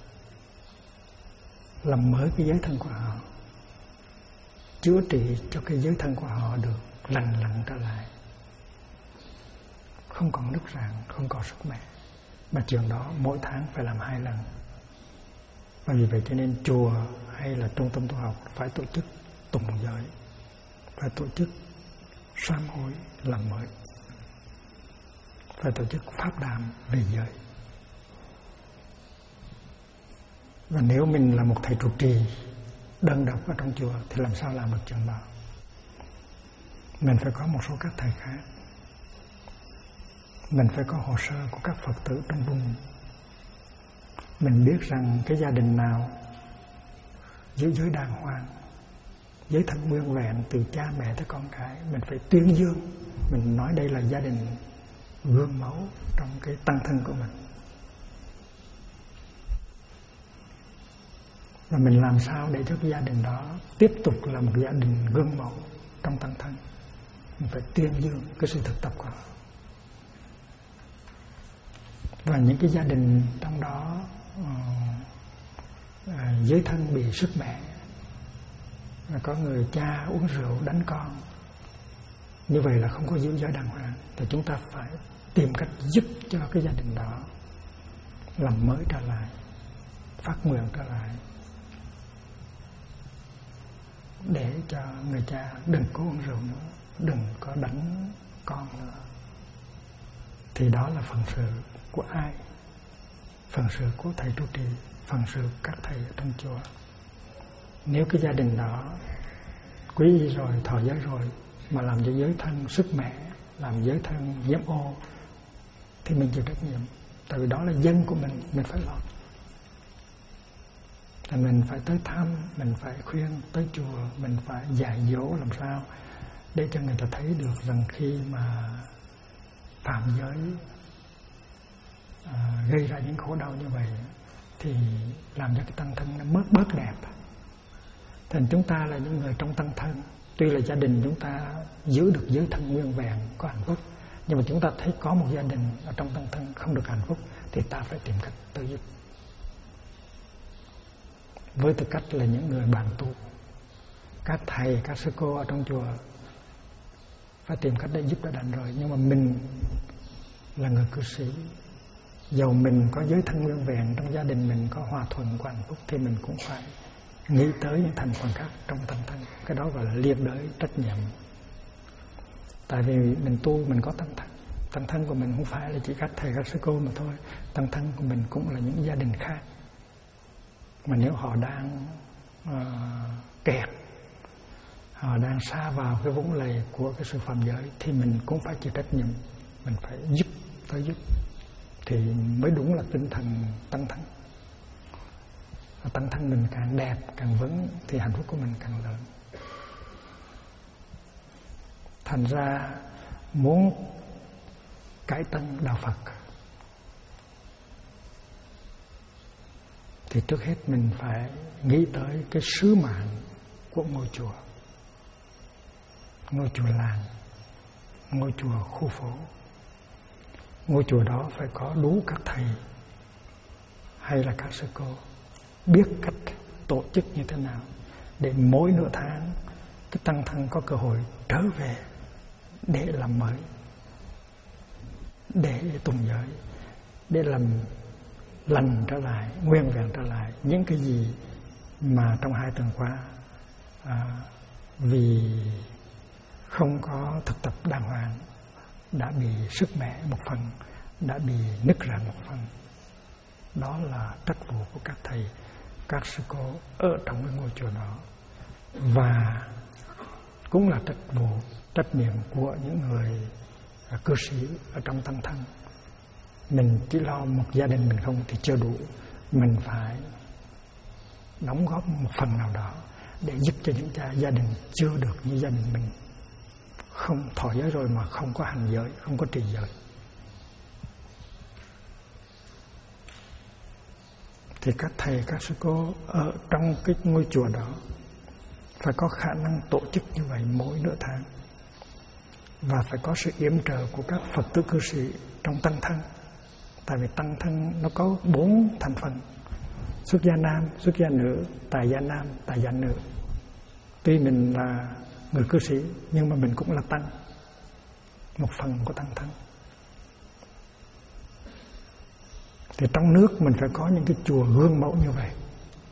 làm mới cái giới thân của họ, chữa trị cho cái giới thân của họ được lành lặn trở lại, không còn nứt rạn, không còn sức mẻ. Mà chuyện đó mỗi tháng phải làm 2 lần. Và vì vậy cho nên chùa hay là trung tâm tu học phải tổ chức tùng giới, phải tổ chức sám hối làm mới, phải tổ chức pháp đàm về giới. Và nếu mình là một thầy trụ trì đơn độc ở trong chùa thì làm sao làm được chuyện đó? Mình phải có một số các thầy khác, mình phải có hồ sơ của các Phật tử trong vùng. Mình biết rằng cái gia đình nào giữ giới đàng hoàng, giới thân nguyên vẹn từ cha mẹ tới con cái, mình phải tuyên dương. Mình nói đây là gia đình gương mẫu trong cái tăng thân của mình. Và mình làm sao để cho cái gia đình đó tiếp tục là một gia đình gương mẫu trong tăng thân. Mình phải tuyên dương cái sự thực tập của họ. Và những cái gia đình trong đó giới thân bị sức mẻ, và có người cha uống rượu đánh con, như vậy là không có giữ giới đàng hoàng. Thì chúng ta phải tìm cách giúp cho cái gia đình đó làm mới trở lại, phát nguyện trở lại, để cho người cha đừng có uống rượu nữa, đừng có đánh con nữa. Thì đó là phần sự của ai? Phần sự của thầy trụ trì, phần sự các thầy ở trong chùa. Nếu cái gia đình đó quý y rồi, thọ giới rồi, mà làm cho giới thân sức mẻ, làm giới thân nhiễm ô, thì mình chịu trách nhiệm. Tại vì đó là dân của mình phải lo. Thì mình phải tới thăm, mình phải khuyên tới chùa, mình phải dạy dỗ làm sao để cho người ta thấy được rằng khi mà phạm giới gây ra những khổ đau như vậy thì làm cho cái tăng thân nó bớt đẹp. Thành chúng ta là những người trong tăng thân, tuy là gia đình chúng ta giữ được giới thân nguyên vẹn, có hạnh phúc, nhưng mà chúng ta thấy có một gia đình ở trong tăng thân không được hạnh phúc thì ta phải tìm cách tự giúp. Với tư cách là những người bạn tu, các thầy, các sư cô ở trong chùa phải tìm cách để giúp đỡ đành rồi. Nhưng mà mình là người cư sĩ, dầu mình có giới thân nguyên vẹn, trong gia đình mình có hòa thuận, có hạnh phúc, thì mình cũng phải nghĩ tới những thành phần khác trong tăng thân. Cái đó gọi là liên đới trách nhiệm. Tại vì mình tu, mình có tăng thân. Tăng thân của mình không phải là chỉ các thầy, các sư cô mà thôi. Tăng thân của mình cũng là những gia đình khác. Mà nếu họ đang kẹt, họ đang xa vào cái vũng lầy của cái sự phạm giới, thì mình cũng phải chịu trách nhiệm. Mình phải giúp, tới giúp, thì mới đúng là tinh thần tăng thân. Và tăng thân mình càng đẹp, càng vững, thì hạnh phúc của mình càng lớn. Thành ra muốn cải tân đạo Phật thì trước hết mình phải nghĩ tới cái sứ mạng của ngôi chùa. Ngôi chùa làng, ngôi chùa khu phố. Ngôi chùa đó phải có đủ các thầy hay là các sư cô biết cách tổ chức như thế nào để mỗi nửa tháng cái tăng thân có cơ hội trở về để làm mới, để tùng giới, để làm lành trở lại, nguyên vẹn trở lại những cái gì mà trong 2 tuần qua vì không có thực tập đàng hoàng đã bị sức mẻ một phần, đã bị nứt ra một phần. Đó là trách vụ của các thầy, các sư cô ở trong cái ngôi chùa đó, và cũng là trách nhiệm của những người cư sĩ ở trong tăng thân. Mình chỉ lo một gia đình mình không thì chưa đủ, mình phải đóng góp một phần nào đó để giúp cho những gia đình chưa được như gia đình mình, không thọ giới rồi mà không có hành giới, không có trì giới. Thì các thầy, các sư cô ở trong cái ngôi chùa đó phải có khả năng tổ chức như vậy mỗi nửa tháng, và phải có sự yểm trợ của các Phật tử cư sĩ trong tăng thân. Tại vì tăng thân nó có 4 thành phần: xuất gia nam, xuất gia nữ, tại gia nam, tại gia nữ. Tuy mình là người cư sĩ nhưng mà mình cũng là tăng, một phần của tăng thân. Thì trong nước mình phải có những cái chùa gương mẫu như vậy,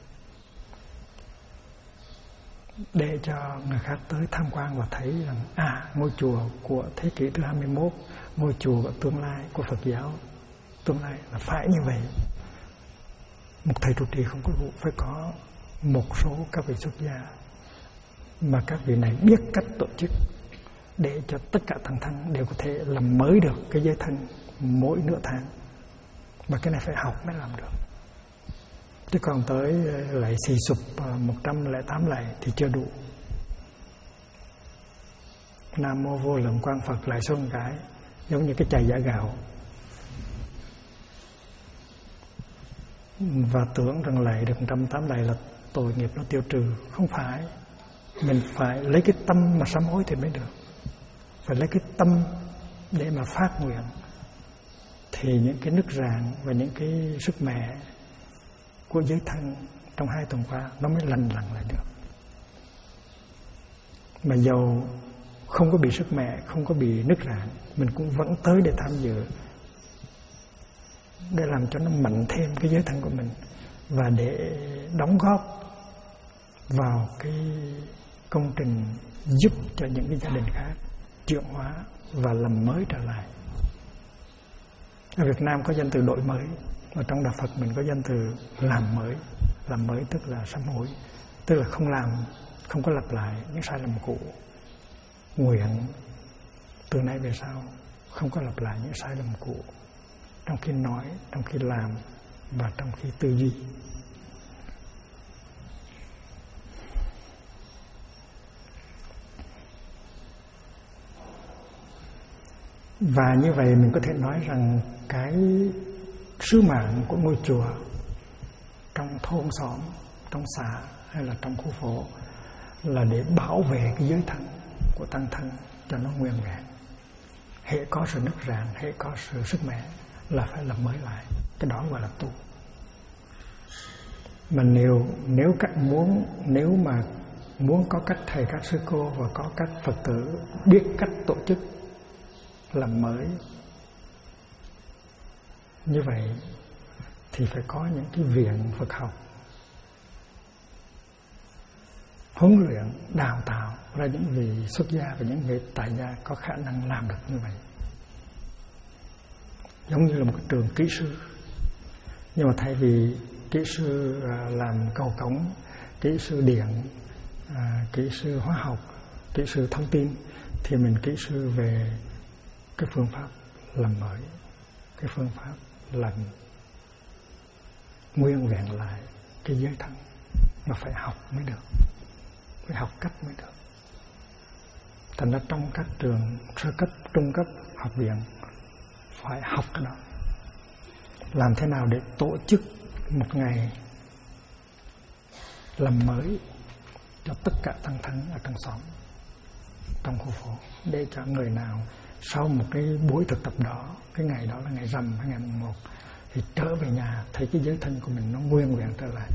để cho người khác tới tham quan và thấy rằng ngôi chùa của thế kỷ thứ 21, ngôi chùa của tương lai của Phật giáo tương lai là phải như vậy. Một thầy trụ trì không có vụ, phải có một số các vị xuất gia mà các vị này biết cách tổ chức để cho tất cả tăng thân đều có thể làm mới được cái giới thân mỗi nửa tháng. Mà cái này phải học mới làm được, chứ còn tới lại xì sụp 108 lạy thì chưa đủ. Nam mô vô lượng quang Phật lại xuân cái giống như cái chày giả gạo, và tưởng rằng lạy được 108 lạy là tội nghiệp nó tiêu trừ. Không phải, mình phải lấy cái tâm mà sám hối thì mới được, phải lấy cái tâm để mà phát nguyện, thì những cái nứt rạn và những cái sức mẻ của giới thân trong 2 tuần qua nó mới lành lặn lại được. Mà dầu không có bị sức mẻ, không có bị nứt rạn, mình cũng vẫn tới để tham dự, để làm cho nó mạnh thêm cái giới thân của mình, và để đóng góp vào cái công trình giúp cho những cái gia đình khác chuyển hóa và làm mới trở lại. Ở Việt Nam có danh từ đổi mới, ở trong Đạo Phật mình có danh từ làm mới. Làm mới tức là sám hối, tức là không làm, không có lặp lại những sai lầm cũ. Nguyện từ nay về sau không có lặp lại những sai lầm cũ trong khi nói, trong khi làm và trong khi tư duy. Và như vậy mình có thể nói rằng cái sứ mạng của ngôi chùa trong thôn xóm, trong xã hay là trong khu phố là để bảo vệ cái giới thân của tăng thân cho nó nguyên vẹn. Hễ có sự nứt rạn, hễ có sự sức mẻ là phải làm mới lại. Cái đó gọi là tu. Mà nếu mà muốn có các thầy, các sư cô và có các Phật tử biết cách tổ chức làm mới như vậy thì phải có những cái viện Phật học huấn luyện, đào tạo ra những vị xuất gia và những vị tại gia có khả năng làm được như vậy. Giống như là một cái trường kỹ sư, nhưng mà thay vì kỹ sư làm cầu cống, kỹ sư điện, kỹ sư hóa học, kỹ sư thông tin, thì mình kỹ sư về cái phương pháp làm mới, cái phương pháp làm nguyên vẹn lại cái giới thân. Mà phải học mới được, phải học cách mới được. Thành ra trong các trường sơ cấp, trung cấp, học viện phải học cái đó. Làm thế nào để tổ chức một ngày làm mới cho tất cả tăng thân ở trong xóm, trong khu phố, để cho người nào sau một cái buổi thực tập đó, cái ngày đó là ngày rằm hay ngày mùng 1, thì trở về nhà thấy cái giới thân của mình nó nguyên vẹn trở lại.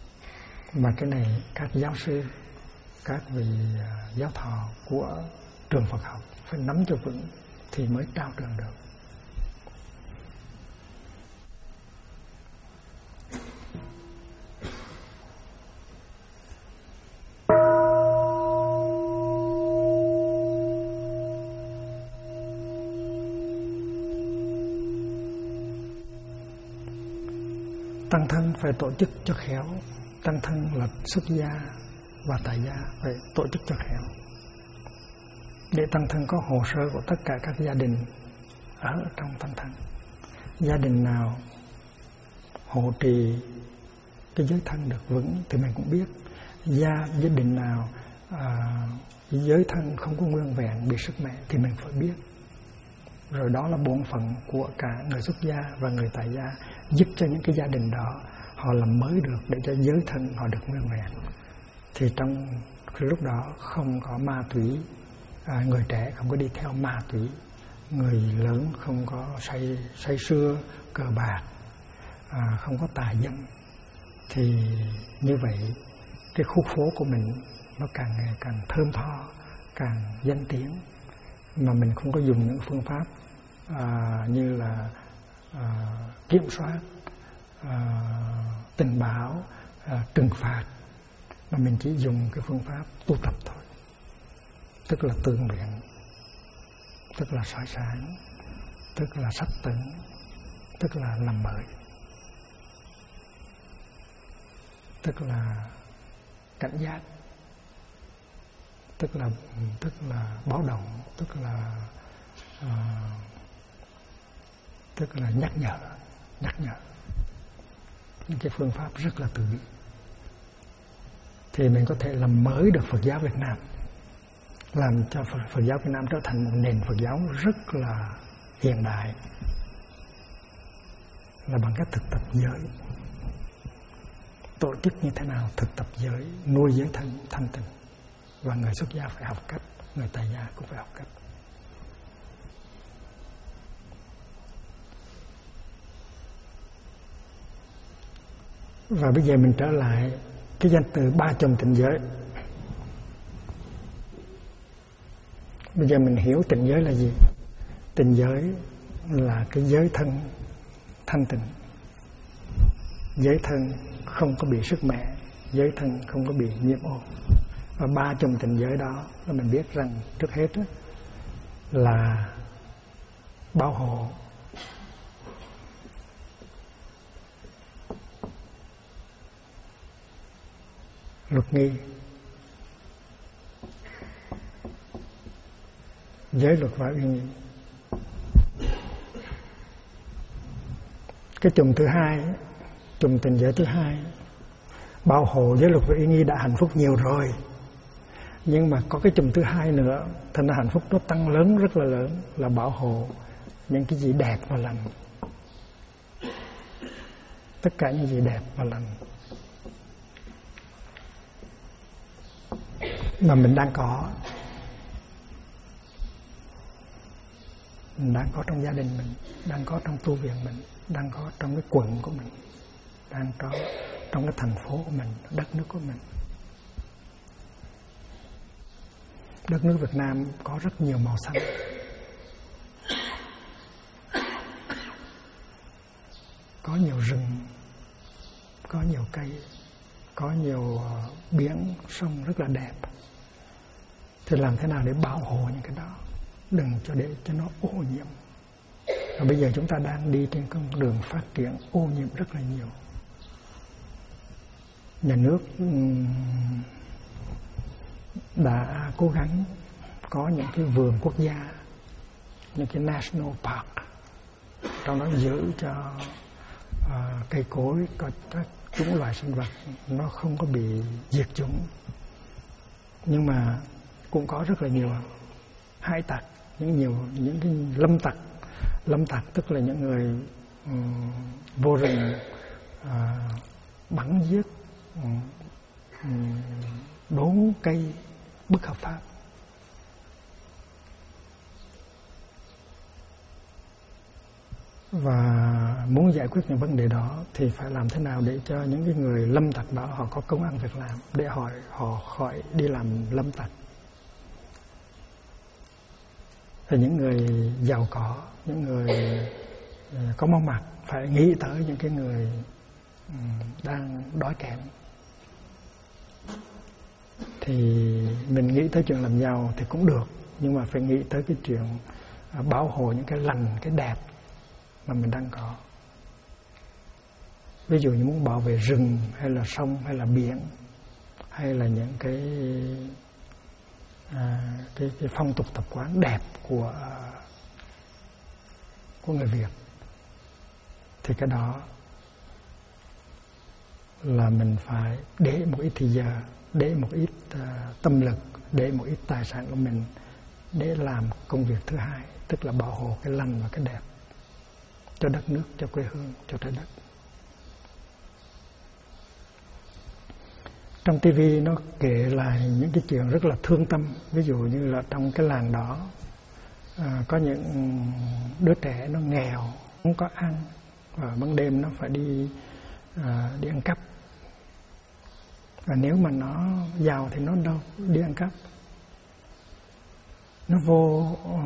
Mà cái này các giáo sư, các vị giáo thọ của trường Phật học, phải nắm cho vững thì mới trao truyền được. Tăng thân phải tổ chức cho khéo. Tăng thân là xuất gia và tại gia, phải tổ chức cho khéo để tăng thân có hồ sơ của tất cả các gia đình ở trong tăng thân. Gia đình nào hộ trì cái giới thân được vững thì mình cũng biết. Gia đình nào giới thân không có nguyên vẹn, bị sức mẻ thì mình phải biết. Rồi đó là bổn phận của cả người xuất gia và người tại gia, giúp cho những cái gia đình đó họ làm mới được để cho giới thân họ được nguyên vẹn. Thì trong cái lúc đó không có ma túy, người trẻ không có đi theo ma túy, người lớn không có say sưa cờ bạc, không có tà dâm. Thì như vậy cái khu phố của mình nó càng ngày càng thơm tho, càng danh tiếng. Mà mình không có dùng những phương pháp như là kiểm soát, tình báo, trừng phạt, mà mình chỉ dùng cái phương pháp tu tập thôi, tức là tự nguyện, tức là soi sáng, tức là sắp tấn, tức là làm mới, tức là cảnh giác, tức là báo động, tức là nhắc nhở. Những cái phương pháp rất là từ bi thì mình có thể làm mới được Phật giáo Việt Nam, làm cho Phật giáo Việt Nam trở thành một nền Phật giáo rất là hiện đại, là bằng cách thực tập giới. Tổ chức như thế nào thực tập giới, nuôi giới thân thanh tịnh. Và người xuất gia phải học cách, người tại gia cũng phải học cách. Và bây giờ mình trở lại cái danh từ 30 tịnh giới. Bây giờ mình hiểu tịnh giới là gì? Tịnh giới là cái giới thân thanh tịnh, giới thân không có bị sức mẻ, giới thân không có bị nhiễm ô. Và 30 tịnh giới đó là mình biết rằng trước hết là bảo hộ, luật nghi, giới luật và uy nghi. Cái chùm thứ hai, chùm tịnh giới thứ hai, bảo hộ giới luật và uy nghi đã hạnh phúc nhiều rồi, nhưng mà có cái chùm thứ hai nữa, thành ra hạnh phúc nó tăng lớn, rất là lớn, là bảo hộ những cái gì đẹp và lành, tất cả những gì đẹp và lành mà mình đang có trong gia đình mình, đang có trong tu viện mình, đang có trong cái quận của mình, đang có trong cái thành phố của mình, đất nước của mình. Đất nước Việt Nam có rất nhiều màu xanh, có nhiều rừng, có nhiều cây, có nhiều biển, sông rất là đẹp. Thì làm thế nào để bảo hộ những cái đó, đừng cho để cho nó ô nhiễm. Và bây giờ chúng ta đang đi trên con đường phát triển ô nhiễm rất là nhiều. Nhà nước đã cố gắng có những cái vườn quốc gia, những cái national park, trong đó giữ cho cây cối, có các chủng loài sinh vật nó không có bị diệt chủng. Nhưng mà cũng có rất là nhiều hải tặc, những cái lâm tặc tức là những người vô rừng bắn giết, đốn cây bất hợp pháp. Và muốn giải quyết những vấn đề đó thì phải làm thế nào để cho những cái người lâm tặc đó họ có công ăn việc làm, để họ khỏi đi làm lâm tặc. Thì những người giàu có, những người có máu mặt phải nghĩ tới những cái người đang đói kém. Thì mình nghĩ tới chuyện làm giàu thì cũng được, nhưng mà phải nghĩ tới cái chuyện bảo hộ những cái lành, cái đẹp mà mình đang có. Ví dụ như muốn bảo vệ rừng hay là sông hay là biển, hay là những cái phong tục tập quán đẹp của người Việt, thì cái đó là mình phải để một ít thời giờ, để một ít tâm lực, để một ít tài sản của mình để làm công việc thứ hai, tức là bảo hộ cái lành và cái đẹp cho đất nước, cho quê hương, cho trái đất. Trong TV nó kể lại những cái chuyện rất là thương tâm. Ví dụ như là trong cái làng đó có những đứa trẻ nó nghèo, không có ăn, và ban đêm nó phải đi ăn cắp. Và nếu mà nó giàu thì nó đâu đi ăn cắp. Nó vô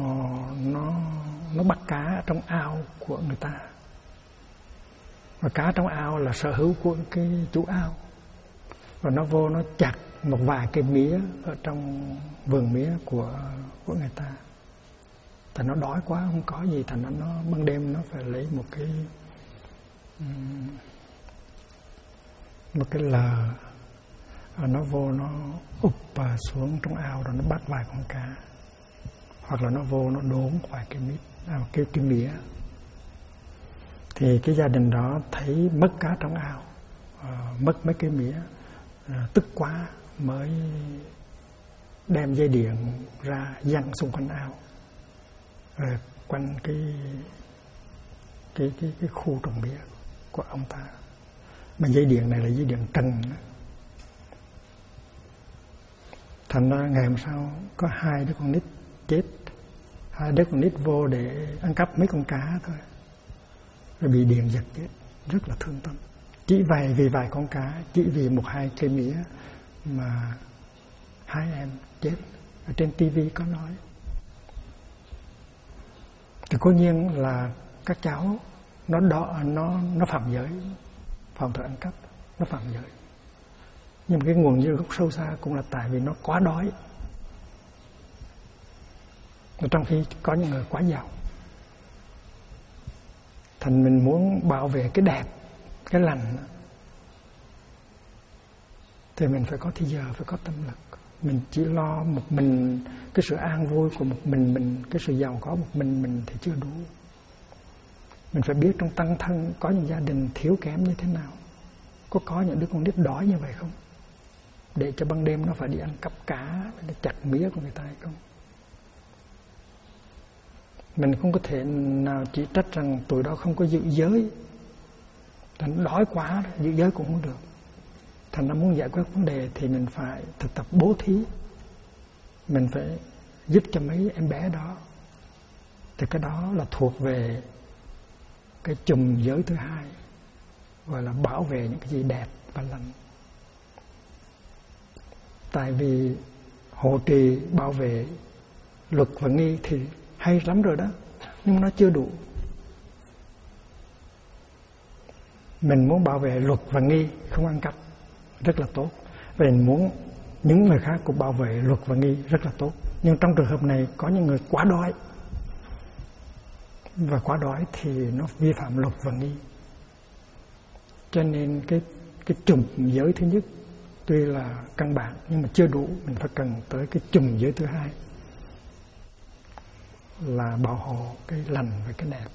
nó bắt cá trong ao của người ta. Và cá trong ao là sở hữu của cái chủ ao. Và nó vô nó chặt một vài cây mía ở trong vườn mía của người ta. Tại nó đói quá không có gì, thành nó ban đêm nó phải lấy một cái lờ, nó vô nó ụp xuống trong ao rồi nó bắt vài con cá, hoặc là nó vô nó đốn vài cái mía. Thì cái gia đình đó thấy mất cá trong ao, mất mấy cái mía, tức quá mới đem dây điện ra giăng xung quanh ao, quanh cái khu trồng mía của ông ta. Mà dây điện này là dây điện trần đó. Thành ra ngày hôm sau có 2 đứa con nít chết. 2 đứa con nít vô để ăn cắp mấy con cá thôi, rồi bị điện giật chết. Rất là thương tâm. Chỉ vì vài con cá, chỉ vì 1-2 cây mía mà 2 em chết. Ở trên TV có nói. Thì cố nhiên là các cháu nó phạm giới, phạm tội ăn cắp, nó phạm giới. Nhưng mà cái nguồn gốc sâu xa cũng là tại vì nó quá đói. Trong khi có những người quá giàu. Thành mình muốn bảo vệ cái đẹp, cái lành, thì mình phải có thời giờ, phải có tâm lực. Mình chỉ lo một mình cái sự an vui của một mình, cái sự giàu có một mình thì chưa đủ. Mình phải biết trong tăng thân có những gia đình thiếu kém như thế nào. Có những đứa con nít đói như vậy không? Để cho ban đêm nó phải đi ăn cắp cá, để chặt mía của người ta hay không? Mình không có thể nào chỉ trách rằng tụi đó không có giữ giới. Thành đói quá, giữ giới cũng không được. Thành ra muốn giải quyết vấn đề thì mình phải thực tập bố thí. Mình phải giúp cho mấy em bé đó. Thì cái đó là thuộc về cái chùm giới thứ hai, gọi là bảo vệ những cái gì đẹp và lành. Tại vì hộ trì bảo vệ luật và nghi thì hay lắm rồi đó, nhưng nó chưa đủ. Mình muốn bảo vệ luật và nghi, không ăn cắp, rất là tốt. Và mình muốn những người khác cũng bảo vệ luật và nghi, rất là tốt. Nhưng trong trường hợp này có những người quá đói, và quá đói thì nó vi phạm luật và nghi. Cho nên cái chùm giới thứ nhất tuy là căn bản nhưng mà chưa đủ. Mình phải cần tới cái chùm giới thứ hai, là bảo hộ cái lành và cái đẹp.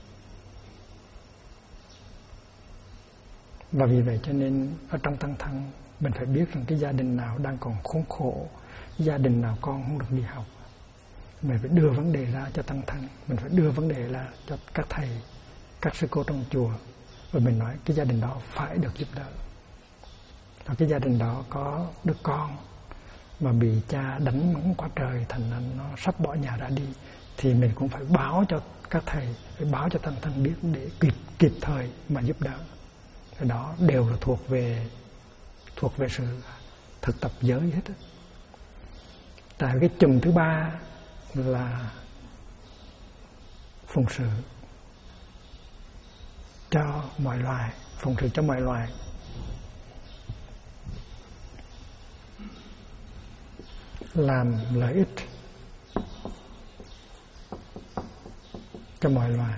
Và vì vậy cho nên ở trong tăng thân mình phải biết rằng cái gia đình nào đang còn khốn khổ, gia đình nào con không được đi học, mình phải đưa vấn đề ra cho tăng thân. Mình phải đưa vấn đề ra cho các thầy, các sư cô trong chùa. Và mình nói cái gia đình đó phải được giúp đỡ. Và cái gia đình đó có đứa con mà bị cha đánh mắng quá trời, thành ra nó sắp bỏ nhà ra đi, thì mình cũng phải báo cho các thầy, phải báo cho tăng thân biết để kịp thời mà giúp đỡ. Cái đó đều là thuộc về sự thực tập giới hết. Tại cái chùm thứ ba là phụng sự cho mọi loài, phụng sự cho mọi loài. Làm lợi ích cho mọi loài.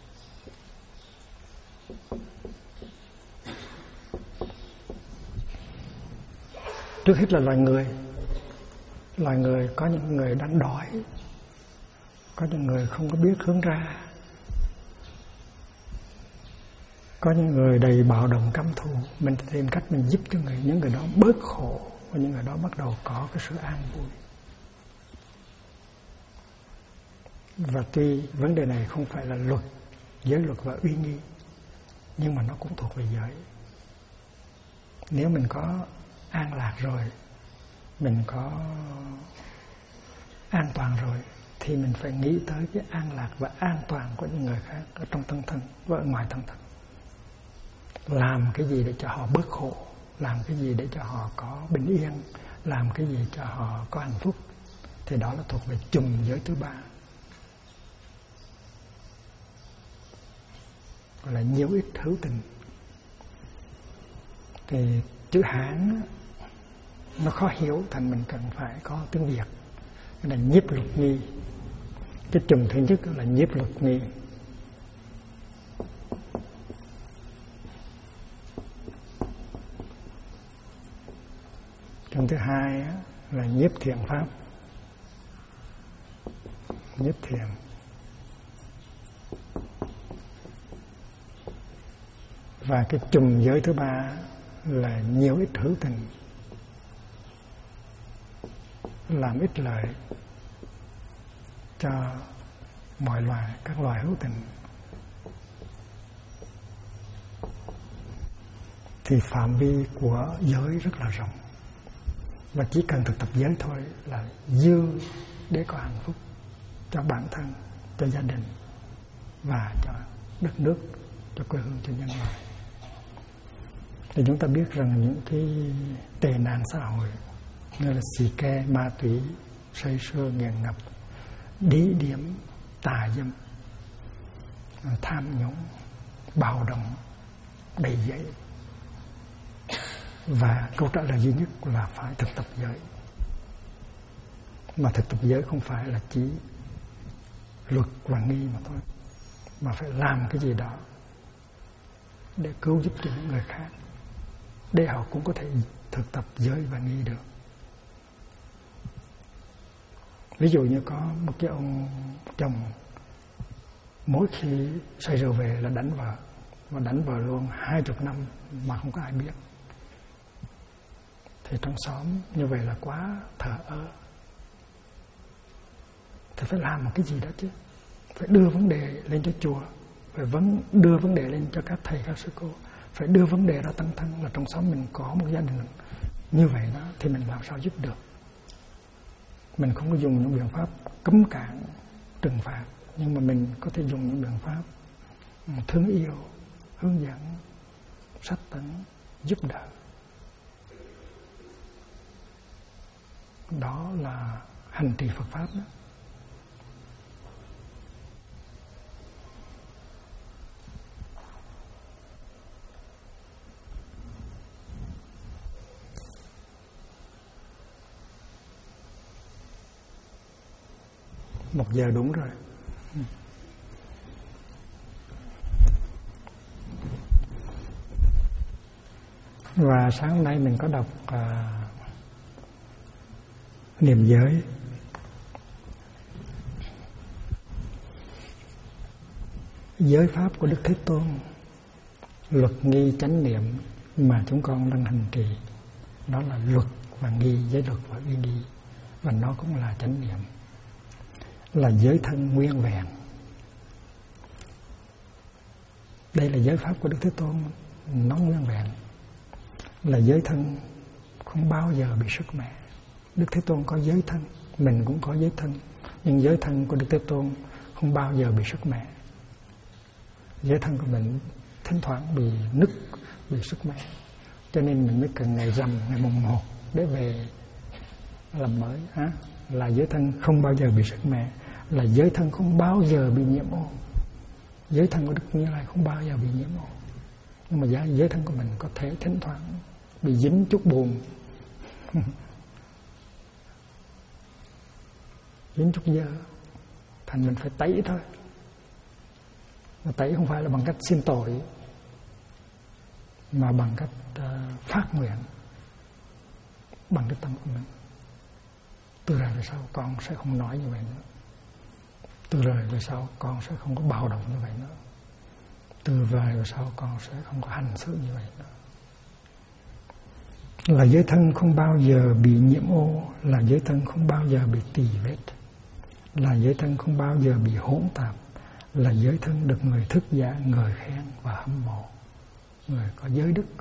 Trước hết là loài người. Loài người có những người đang đói, có những người không có biết hướng ra, có những người đầy bạo động căm thù. Mình tìm cách mình giúp cho những người đó bớt khổ, và những người đó bắt đầu có cái sự an vui. Và tuy vấn đề này không phải là luật, giới luật và uy nghi, nhưng mà nó cũng thuộc về giới. Nếu mình có an lạc rồi, mình có an toàn rồi, thì mình phải nghĩ tới cái an lạc và an toàn của những người khác ở trong thân thân và ở ngoài thân thân. Làm cái gì để cho họ bớt khổ, làm cái gì để cho họ có bình yên, làm cái gì cho họ có hạnh phúc, thì đó là thuộc về chùm giới thứ ba, gọi là nhiều ít hữu tình. Thì chữ Hán nó khó hiểu, thành mình cần phải có tiếng Việt. Cái là nhiếp luật nghi. Cái chùm thứ nhất là nhiếp luật nghi. Chùm thứ hai là nhiếp thiện pháp. Nhiếp thiện. Và cái chùm giới thứ ba là nhiều ít hữu tình, làm ích lợi cho mọi loài, các loài hữu tình. Thì phạm vi của giới rất là rộng, và chỉ cần thực tập giới thôi là dư để có hạnh phúc cho bản thân, cho gia đình và cho đất nước, cho quê hương, cho nhân loại. Thì chúng ta biết rằng những cái tệ nạn xã hội như là xì ke, ma túy, say sưa, nghiện ngập, đĩ điểm, tà dâm, tham nhũng, bạo động đầy dẫy. Và câu trả lời duy nhất là phải thực tập giới. Mà thực tập giới không phải là chỉ luật và nghi mà thôi, mà phải làm cái gì đó để cứu giúp cho những người khác, để họ cũng có thể thực tập giới và nghi được. Ví dụ như có một cái ông chồng mỗi khi say rượu về là đánh vợ, và đánh vợ luôn 20 năm mà không có ai biết. Thì trong xóm như vậy là quá thờ ơ. Thì phải làm một cái gì đó chứ, phải đưa vấn đề lên cho chùa, phải đưa vấn đề lên cho các thầy các sư cô, phải đưa vấn đề ra tăng thân là trong xóm mình có một gia đình như vậy đó, thì mình làm sao giúp được. Mình không có dùng những biện pháp cấm cản, trừng phạt, nhưng mà mình có thể dùng những biện pháp thương yêu, hướng dẫn, sách tấn, giúp đỡ. Đó là hành trì Phật Pháp đó. Một giờ đúng rồi. Và sáng hôm nay mình có đọc niệm giới. Giới pháp của Đức Thế Tôn, luật nghi chánh niệm mà chúng con đang hành trì, đó là luật và nghi, giới luật và uy nghi, và nó cũng là chánh niệm, là giới thân nguyên vẹn. Đây là giới pháp của Đức Thế Tôn, nó nguyên vẹn, là giới thân không bao giờ bị sức mẻ. Đức Thế Tôn có giới thân, mình cũng có giới thân, nhưng giới thân của Đức Thế Tôn không bao giờ bị sức mẻ. Giới thân của mình thỉnh thoảng bị nứt, bị sức mẻ, cho nên mình mới cần ngày rằm, ngày mùng 1 để về làm mới. Là giới thân không bao giờ bị sức mẻ, là giới thân không bao giờ bị nhiễm ô. Giới thân của Đức Như Lai không bao giờ bị nhiễm ô. Nhưng mà giới thân của mình có thể thỉnh thoảng bị dính chút buồn, dính chút dơ, thành mình phải tẩy thôi. Mà tẩy không phải là bằng cách xin tội, mà bằng cách phát nguyện, bằng cái tâm của mình. Từ rồi về sau con sẽ không nói như vậy nữa. Từ rồi về sau con sẽ không có bạo động như vậy nữa. Từ rồi về sau con sẽ không có hành xử như vậy nữa. Là giới thân không bao giờ bị nhiễm ô, là giới thân không bao giờ bị tỳ vết, là giới thân không bao giờ bị hỗn tạp, là giới thân được người thức giả ngợi khen và hâm mộ, người có giới đức.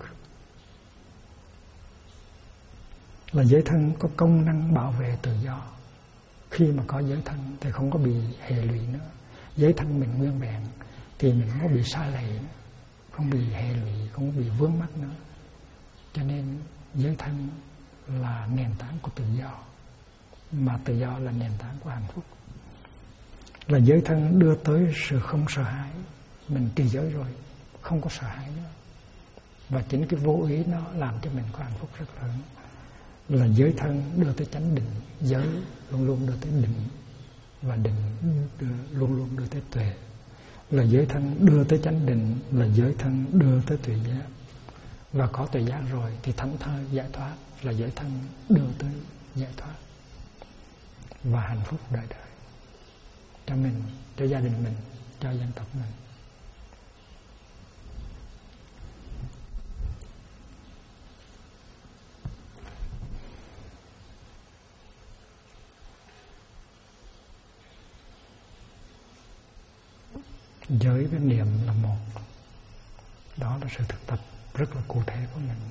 Là giới thân có công năng bảo vệ tự do. Khi mà có giới thân thì không có bị hệ lụy nữa. Giới thân mình nguyên vẹn thì mình không có bị sa lầy nữa, không bị hệ lụy, không có bị vướng mắc nữa. Cho nên giới thân là nền tảng của tự do, mà tự do là nền tảng của hạnh phúc. Là giới thân đưa tới sự không sợ hãi. Mình trì giới rồi không có sợ hãi nữa, và chính cái vô ý nó làm cho mình có hạnh phúc rất lớn. Là giới thân đưa tới chánh định. Giới luôn luôn đưa tới định, và định luôn luôn đưa tới tuệ. Là giới thân đưa tới chánh định, là giới thân đưa tới tuệ giác. Và có tuệ giác rồi thì thảnh thơi giải thoát. Là giới thân đưa tới giải thoát và hạnh phúc đời đời, cho mình, cho gia đình mình, cho dân tộc mình. Giới với niệm là một. Đó là sự thực tập rất là cụ thể của mình.